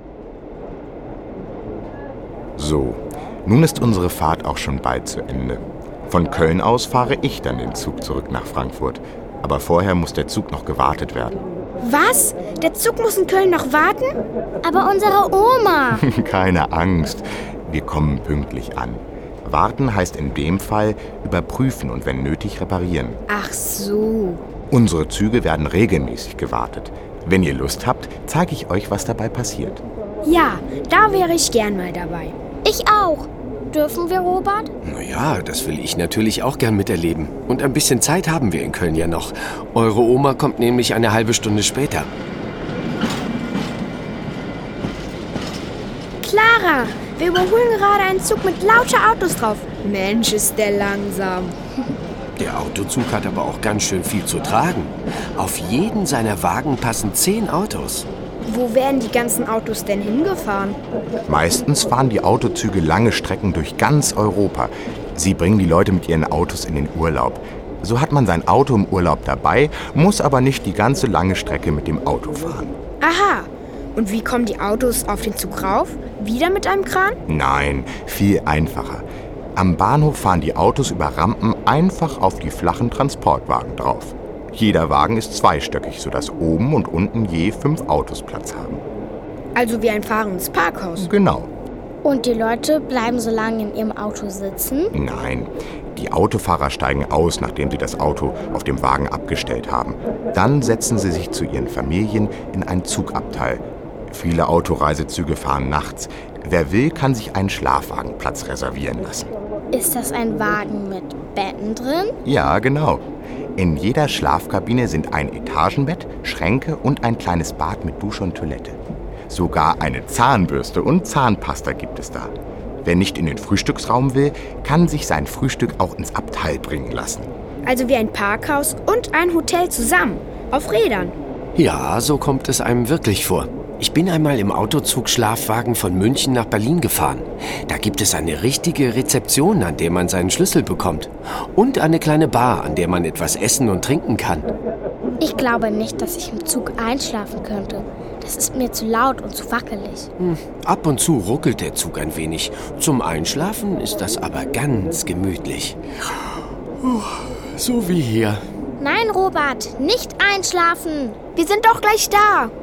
So, nun ist unsere Fahrt auch schon bald zu Ende. Von Köln aus fahre ich dann den Zug zurück nach Frankfurt. Aber vorher muss der Zug noch gewartet werden.
Was? Der Zug muss in Köln noch warten?
Aber unsere Oma!
Keine Angst, wir kommen pünktlich an. Warten heißt in dem Fall überprüfen und wenn nötig reparieren.
Ach so.
Unsere Züge werden regelmäßig gewartet. Wenn ihr Lust habt, zeige ich euch, was dabei passiert.
Ja, da wäre ich gern mal dabei.
Ich auch. Dürfen wir, Robert?
Na ja, das will ich natürlich auch gern miterleben. Und ein bisschen Zeit haben wir in Köln ja noch. Eure Oma kommt nämlich eine halbe Stunde später.
Clara, wir überholen gerade einen Zug mit lauter Autos drauf. Mensch, ist der langsam.
Der Autozug hat aber auch ganz schön viel zu tragen. Auf jeden seiner Wagen passen zehn Autos.
Wo werden die ganzen Autos denn hingefahren?
Meistens fahren die Autozüge lange Strecken durch ganz Europa. Sie bringen die Leute mit ihren Autos in den Urlaub. So hat man sein Auto im Urlaub dabei, muss aber nicht die ganze lange Strecke mit dem Auto fahren.
Aha. Und wie kommen die Autos auf den Zug rauf? Wieder mit einem Kran?
Nein, viel einfacher. Am Bahnhof fahren die Autos über Rampen einfach auf die flachen Transportwagen drauf. Jeder Wagen ist zweistöckig, sodass oben und unten je fünf Autos Platz haben.
Also wie ein fahrendes Parkhaus?
Genau.
Und die Leute bleiben so lange in ihrem Auto sitzen?
Nein, die Autofahrer steigen aus, nachdem sie das Auto auf dem Wagen abgestellt haben. Dann setzen sie sich zu ihren Familien in ein Zugabteil. Viele Autoreisezüge fahren nachts. Wer will, kann sich einen Schlafwagenplatz reservieren lassen.
Ist das ein Wagen mit Betten drin?
Ja, genau. In jeder Schlafkabine sind ein Etagenbett, Schränke und ein kleines Bad mit Dusche und Toilette. Sogar eine Zahnbürste und Zahnpasta gibt es da. Wer nicht in den Frühstücksraum will, kann sich sein Frühstück auch ins Abteil bringen lassen.
Also wie ein Parkhaus und ein Hotel zusammen, auf Rädern.
Ja, so kommt es einem wirklich vor. Ich bin einmal im Autozug-Schlafwagen von München nach Berlin gefahren. Da gibt es eine richtige Rezeption, an der man seinen Schlüssel bekommt. Und eine kleine Bar, an der man etwas essen und trinken kann.
Ich glaube nicht, dass ich im Zug einschlafen könnte. Das ist mir zu laut und zu wackelig.
Hm, ab und zu ruckelt der Zug ein wenig. Zum Einschlafen ist das aber ganz gemütlich. So wie hier.
Nein, Robert, nicht einschlafen.
Wir sind doch gleich da.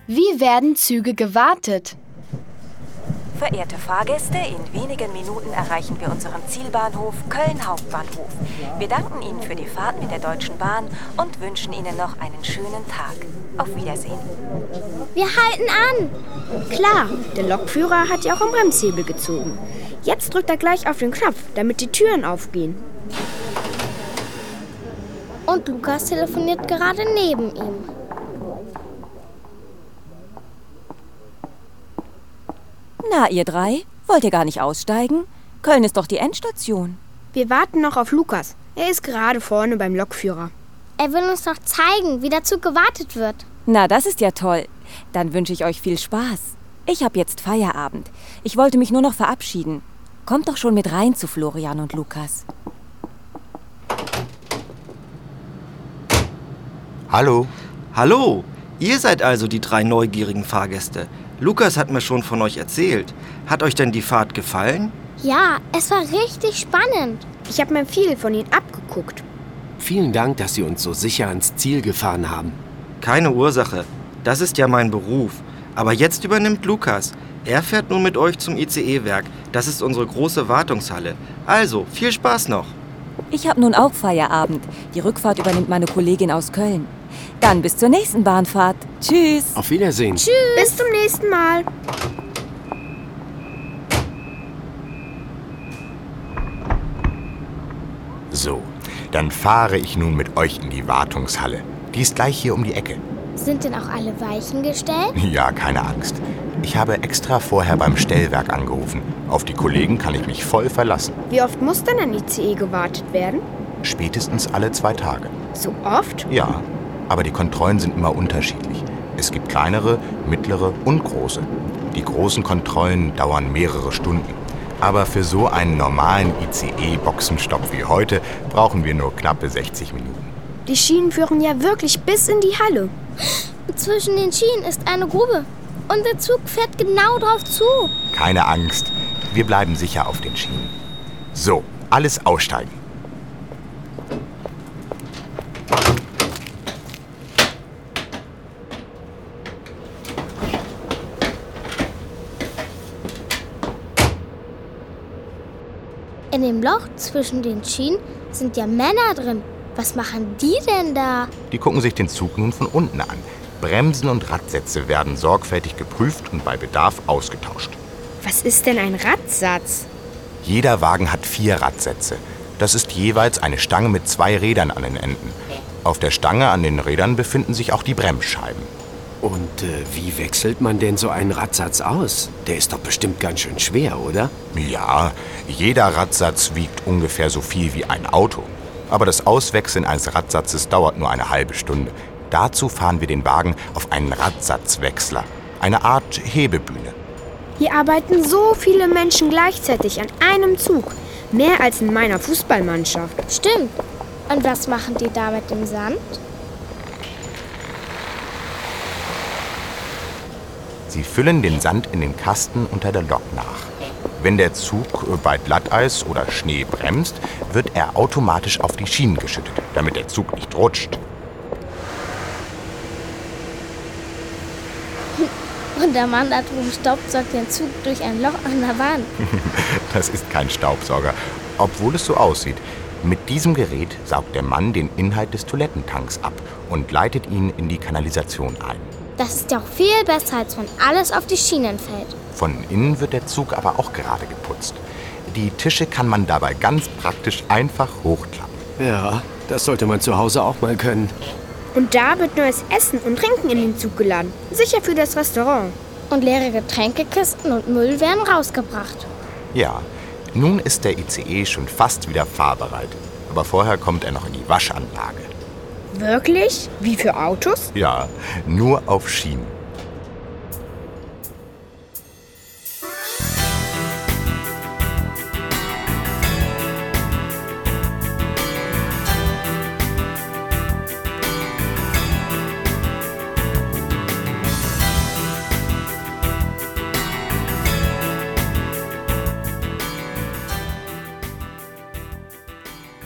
Wie werden Züge gewartet?
Verehrte Fahrgäste, in wenigen Minuten erreichen wir unseren Zielbahnhof Köln Hauptbahnhof. Wir danken Ihnen für die Fahrt mit der Deutschen Bahn und wünschen Ihnen noch einen schönen Tag. Auf Wiedersehen.
Wir halten an.
Klar, der Lokführer hat ja auch am Bremshebel gezogen. Jetzt drückt er gleich auf den Knopf, damit die Türen aufgehen.
Und Lukas telefoniert gerade neben ihm.
Na, ihr drei? Wollt ihr gar nicht aussteigen? Köln ist doch die Endstation.
Wir warten noch auf Lukas. Er ist gerade vorne beim Lokführer.
Er will uns noch zeigen, wie der Zug gewartet wird.
Na, das ist ja toll. Dann wünsche ich euch viel Spaß. Ich habe jetzt Feierabend. Ich wollte mich nur noch verabschieden. Kommt doch schon mit rein zu Florian und Lukas.
Hallo.
Hallo, ihr seid also die drei neugierigen Fahrgäste. Lukas hat mir schon von euch erzählt. Hat euch denn die Fahrt gefallen?
Ja, es war richtig spannend.
Ich habe mir viel von ihnen abgeguckt.
Vielen Dank, dass Sie uns so sicher ans Ziel gefahren haben.
Keine Ursache. Das ist ja mein Beruf. Aber jetzt übernimmt Lukas. Er fährt nun mit euch zum I C E-Werk. Das ist unsere große Wartungshalle. Also, viel Spaß noch.
Ich habe nun auch Feierabend. Die Rückfahrt übernimmt meine Kollegin aus Köln. Dann bis zur nächsten Bahnfahrt. Tschüss.
Auf Wiedersehen.
Tschüss. Bis zum nächsten Mal.
So, dann fahre ich nun mit euch in die Wartungshalle. Die ist gleich hier um die Ecke.
Sind denn auch alle Weichen gestellt?
Ja, keine Angst. Ich habe extra vorher beim Stellwerk angerufen. Auf die Kollegen kann ich mich voll verlassen.
Wie oft muss denn ein I C E gewartet werden?
Spätestens alle zwei Tage.
So oft?
Ja, aber die Kontrollen sind immer unterschiedlich. Es gibt kleinere, mittlere und große. Die großen Kontrollen dauern mehrere Stunden. Aber für so einen normalen I C E-Boxenstopp wie heute brauchen wir nur knappe sechzig Minuten.
Die Schienen führen ja wirklich bis in die Halle.
Zwischen den Schienen ist eine Grube. Und der Zug fährt genau drauf zu.
Keine Angst, wir bleiben sicher auf den Schienen. So, alles aussteigen.
In dem Loch zwischen den Schienen sind ja Männer drin. Was machen die denn da?
Die gucken sich den Zug nun von unten an. Bremsen und Radsätze werden sorgfältig geprüft und bei Bedarf ausgetauscht.
Was ist denn ein Radsatz?
Jeder Wagen hat vier Radsätze. Das ist jeweils eine Stange mit zwei Rädern an den Enden. Auf der Stange an den Rädern befinden sich auch die Bremsscheiben.
Und äh, wie wechselt man denn so einen Radsatz aus? Der ist doch bestimmt ganz schön schwer, oder?
Ja, jeder Radsatz wiegt ungefähr so viel wie ein Auto. Aber das Auswechseln eines Radsatzes dauert nur eine halbe Stunde. Dazu fahren wir den Wagen auf einen Radsatzwechsler, eine Art Hebebühne.
Hier arbeiten so viele Menschen gleichzeitig an einem Zug. Mehr als in meiner Fußballmannschaft.
Stimmt. Und was machen die da mit dem Sand?
Sie füllen den Sand in den Kasten unter der Lok nach. Wenn der Zug bei Glatteis oder Schnee bremst, wird er automatisch auf die Schienen geschüttet, damit der Zug nicht rutscht.
Und der Mann da drüben staubsaugt den Zug durch ein Loch an der Wand.
Das ist kein Staubsauger, obwohl es so aussieht. Mit diesem Gerät saugt der Mann den Inhalt des Toilettentanks ab und leitet ihn in die Kanalisation ein.
Das ist ja auch viel besser, als wenn alles auf die Schienen fällt.
Von innen wird der Zug aber auch gerade geputzt. Die Tische kann man dabei ganz praktisch einfach hochklappen.
Ja, das sollte man zu Hause auch mal können.
Und da wird neues Essen und Trinken in den Zug geladen. Sicher für das Restaurant.
Und leere Getränkekisten und Müll werden rausgebracht.
Ja, nun ist der I C E schon fast wieder fahrbereit. Aber vorher kommt er noch in die Waschanlage.
Wirklich? Wie für Autos?
Ja, nur auf Schienen.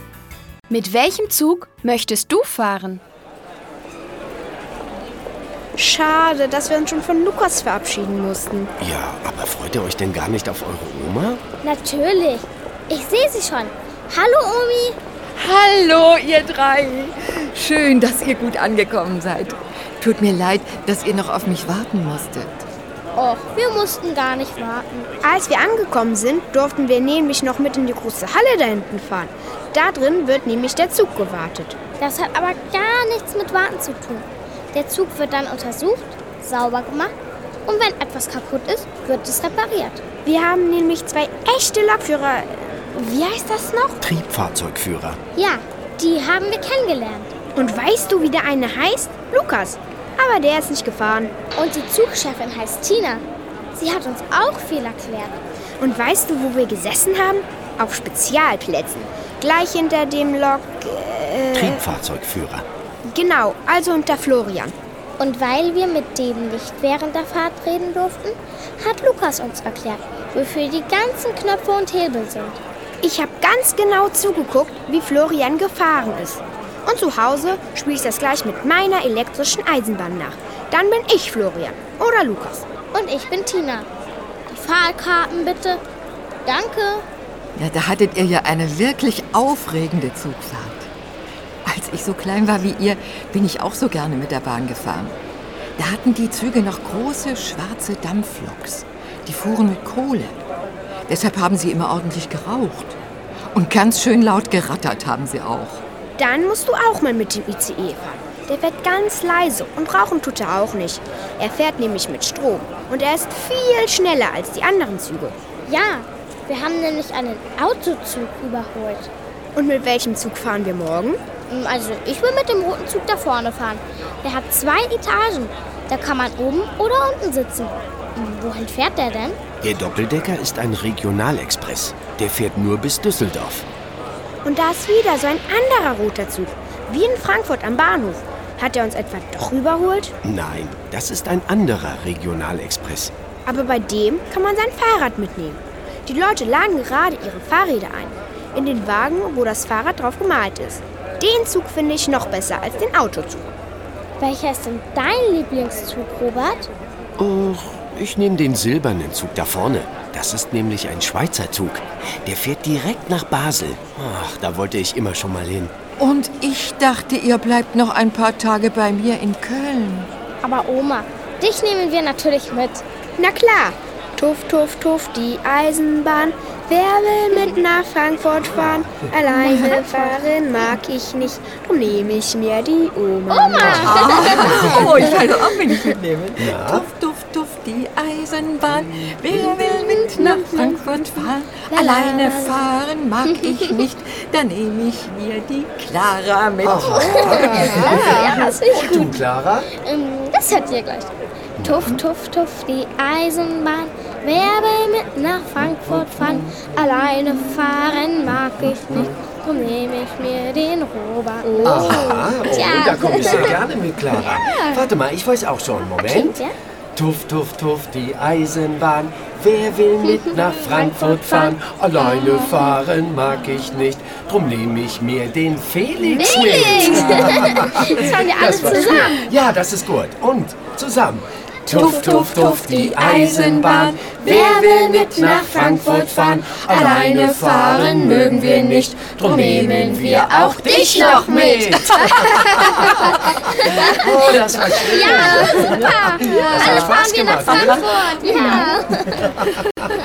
Mit welchem Zug möchtest du fahren?
Schade, dass wir uns schon von Lukas verabschieden mussten.
Ja, aber freut ihr euch denn gar nicht auf eure Oma?
Natürlich. Ich sehe sie schon. Hallo, Omi.
Hallo, ihr drei. Schön, dass ihr gut angekommen seid. Tut mir leid, dass ihr noch auf mich warten musstet.
Och, wir mussten gar nicht warten.
Als wir angekommen sind, durften wir nämlich noch mit in die große Halle da hinten fahren. Da drin wird nämlich der Zug gewartet.
Das hat aber gar nichts mit Warten zu tun. Der Zug wird dann untersucht, sauber gemacht und wenn etwas kaputt ist, wird es repariert.
Wir haben nämlich zwei echte Lokführer. Wie heißt das noch?
Triebfahrzeugführer.
Ja, die haben wir kennengelernt.
Und weißt du, wie der eine heißt? Lukas. Aber der ist nicht gefahren.
Und die Zugchefin heißt Tina. Sie hat uns auch viel erklärt.
Und weißt du, wo wir gesessen haben? Auf Spezialplätzen. Gleich hinter dem Lok... Äh,
Triebfahrzeugführer.
Genau, also unter Florian.
Und weil wir mit dem nicht während der Fahrt reden durften, hat Lukas uns erklärt, wofür die ganzen Knöpfe und Hebel sind.
Ich habe ganz genau zugeguckt, wie Florian gefahren ist. Und zu Hause spiele ich das gleich mit meiner elektrischen Eisenbahn nach. Dann bin ich Florian oder Lukas.
Und ich bin Tina. Die Fahrkarten bitte. Danke.
Ja, da hattet ihr ja eine wirklich aufregende Zugfahrt. Als ich so klein war wie ihr, bin ich auch so gerne mit der Bahn gefahren. Da hatten die Züge noch große, schwarze Dampfloks. Die fuhren mit Kohle. Deshalb haben sie immer ordentlich geraucht. Und ganz schön laut gerattert haben sie auch.
Dann musst du auch mal mit dem I C E fahren. Der fährt ganz leise und rauchen tut er auch nicht. Er fährt nämlich mit Strom und er ist viel schneller als die anderen Züge.
Ja, wir haben nämlich einen Autozug überholt.
Und mit welchem Zug fahren wir morgen?
Also ich will mit dem roten Zug da vorne fahren. Der hat zwei Etagen. Da kann man oben oder unten sitzen. Wohin fährt der denn?
Der Doppeldecker ist ein Regionalexpress. Der fährt nur bis Düsseldorf.
Und da ist wieder so ein anderer roter Zug. Wie in Frankfurt am Bahnhof. Hat er uns etwa doch überholt?
Nein, das ist ein anderer Regionalexpress.
Aber bei dem kann man sein Fahrrad mitnehmen. Die Leute laden gerade ihre Fahrräder ein. In den Wagen, wo das Fahrrad drauf gemalt ist. Den Zug finde ich noch besser als den Autozug.
Welcher ist denn dein Lieblingszug, Robert?
Oh, ich nehme den silbernen Zug da vorne. Das ist nämlich ein Schweizer Zug. Der fährt direkt nach Basel. Ach, da wollte ich immer schon mal hin.
Und ich dachte, ihr bleibt noch ein paar Tage bei mir in Köln.
Aber Oma, dich nehmen wir natürlich mit.
Na klar. Tuff, tuff, tuff, die Eisenbahn. Wer will mit nach Frankfurt fahren? Alleine fahren mag ich nicht. Drum nehme ich mir die Oma.
Oma!
Oh, ich kann auch mich mitnehmen.
Ja.
Tuff, tuff, tuff, die Eisenbahn. Wer will mit nach Frankfurt fahren? Alleine fahren mag ich nicht. Dann nehme ich mir die Clara mit.
Oh.
Ja, das ist
Und du, Clara?
Das hört ihr gleich. Tuff, tuff, tuff, die Eisenbahn. Wer will mit nach Frankfurt fahren? Alleine fahren mag ich nicht. Drum nehme ich mir den Robert.
Oh. Aha, oh,
Tja.
da komme ich sehr gerne mit, Clara. Ja. Warte mal, ich weiß auch schon. Moment.
Ja?
Tuff, tuff, tuff, die Eisenbahn. Wer will mit nach Frankfurt fahren? Alleine fahren mag ich nicht. Drum nehme ich mir den Felix mit.
Das fahren wir alle zusammen.
Ja, das ist gut. Und zusammen.
Tuff, tuff, tuff, die Eisenbahn.
Wer will mit nach Frankfurt fahren? Alleine fahren mögen wir nicht. Drum nehmen wir auch dich noch mit. Oh, das war schön.
Ja, super.
Das hat
Alle
Spaß
fahren wir nach
gemacht,
Frankfurt. Ja.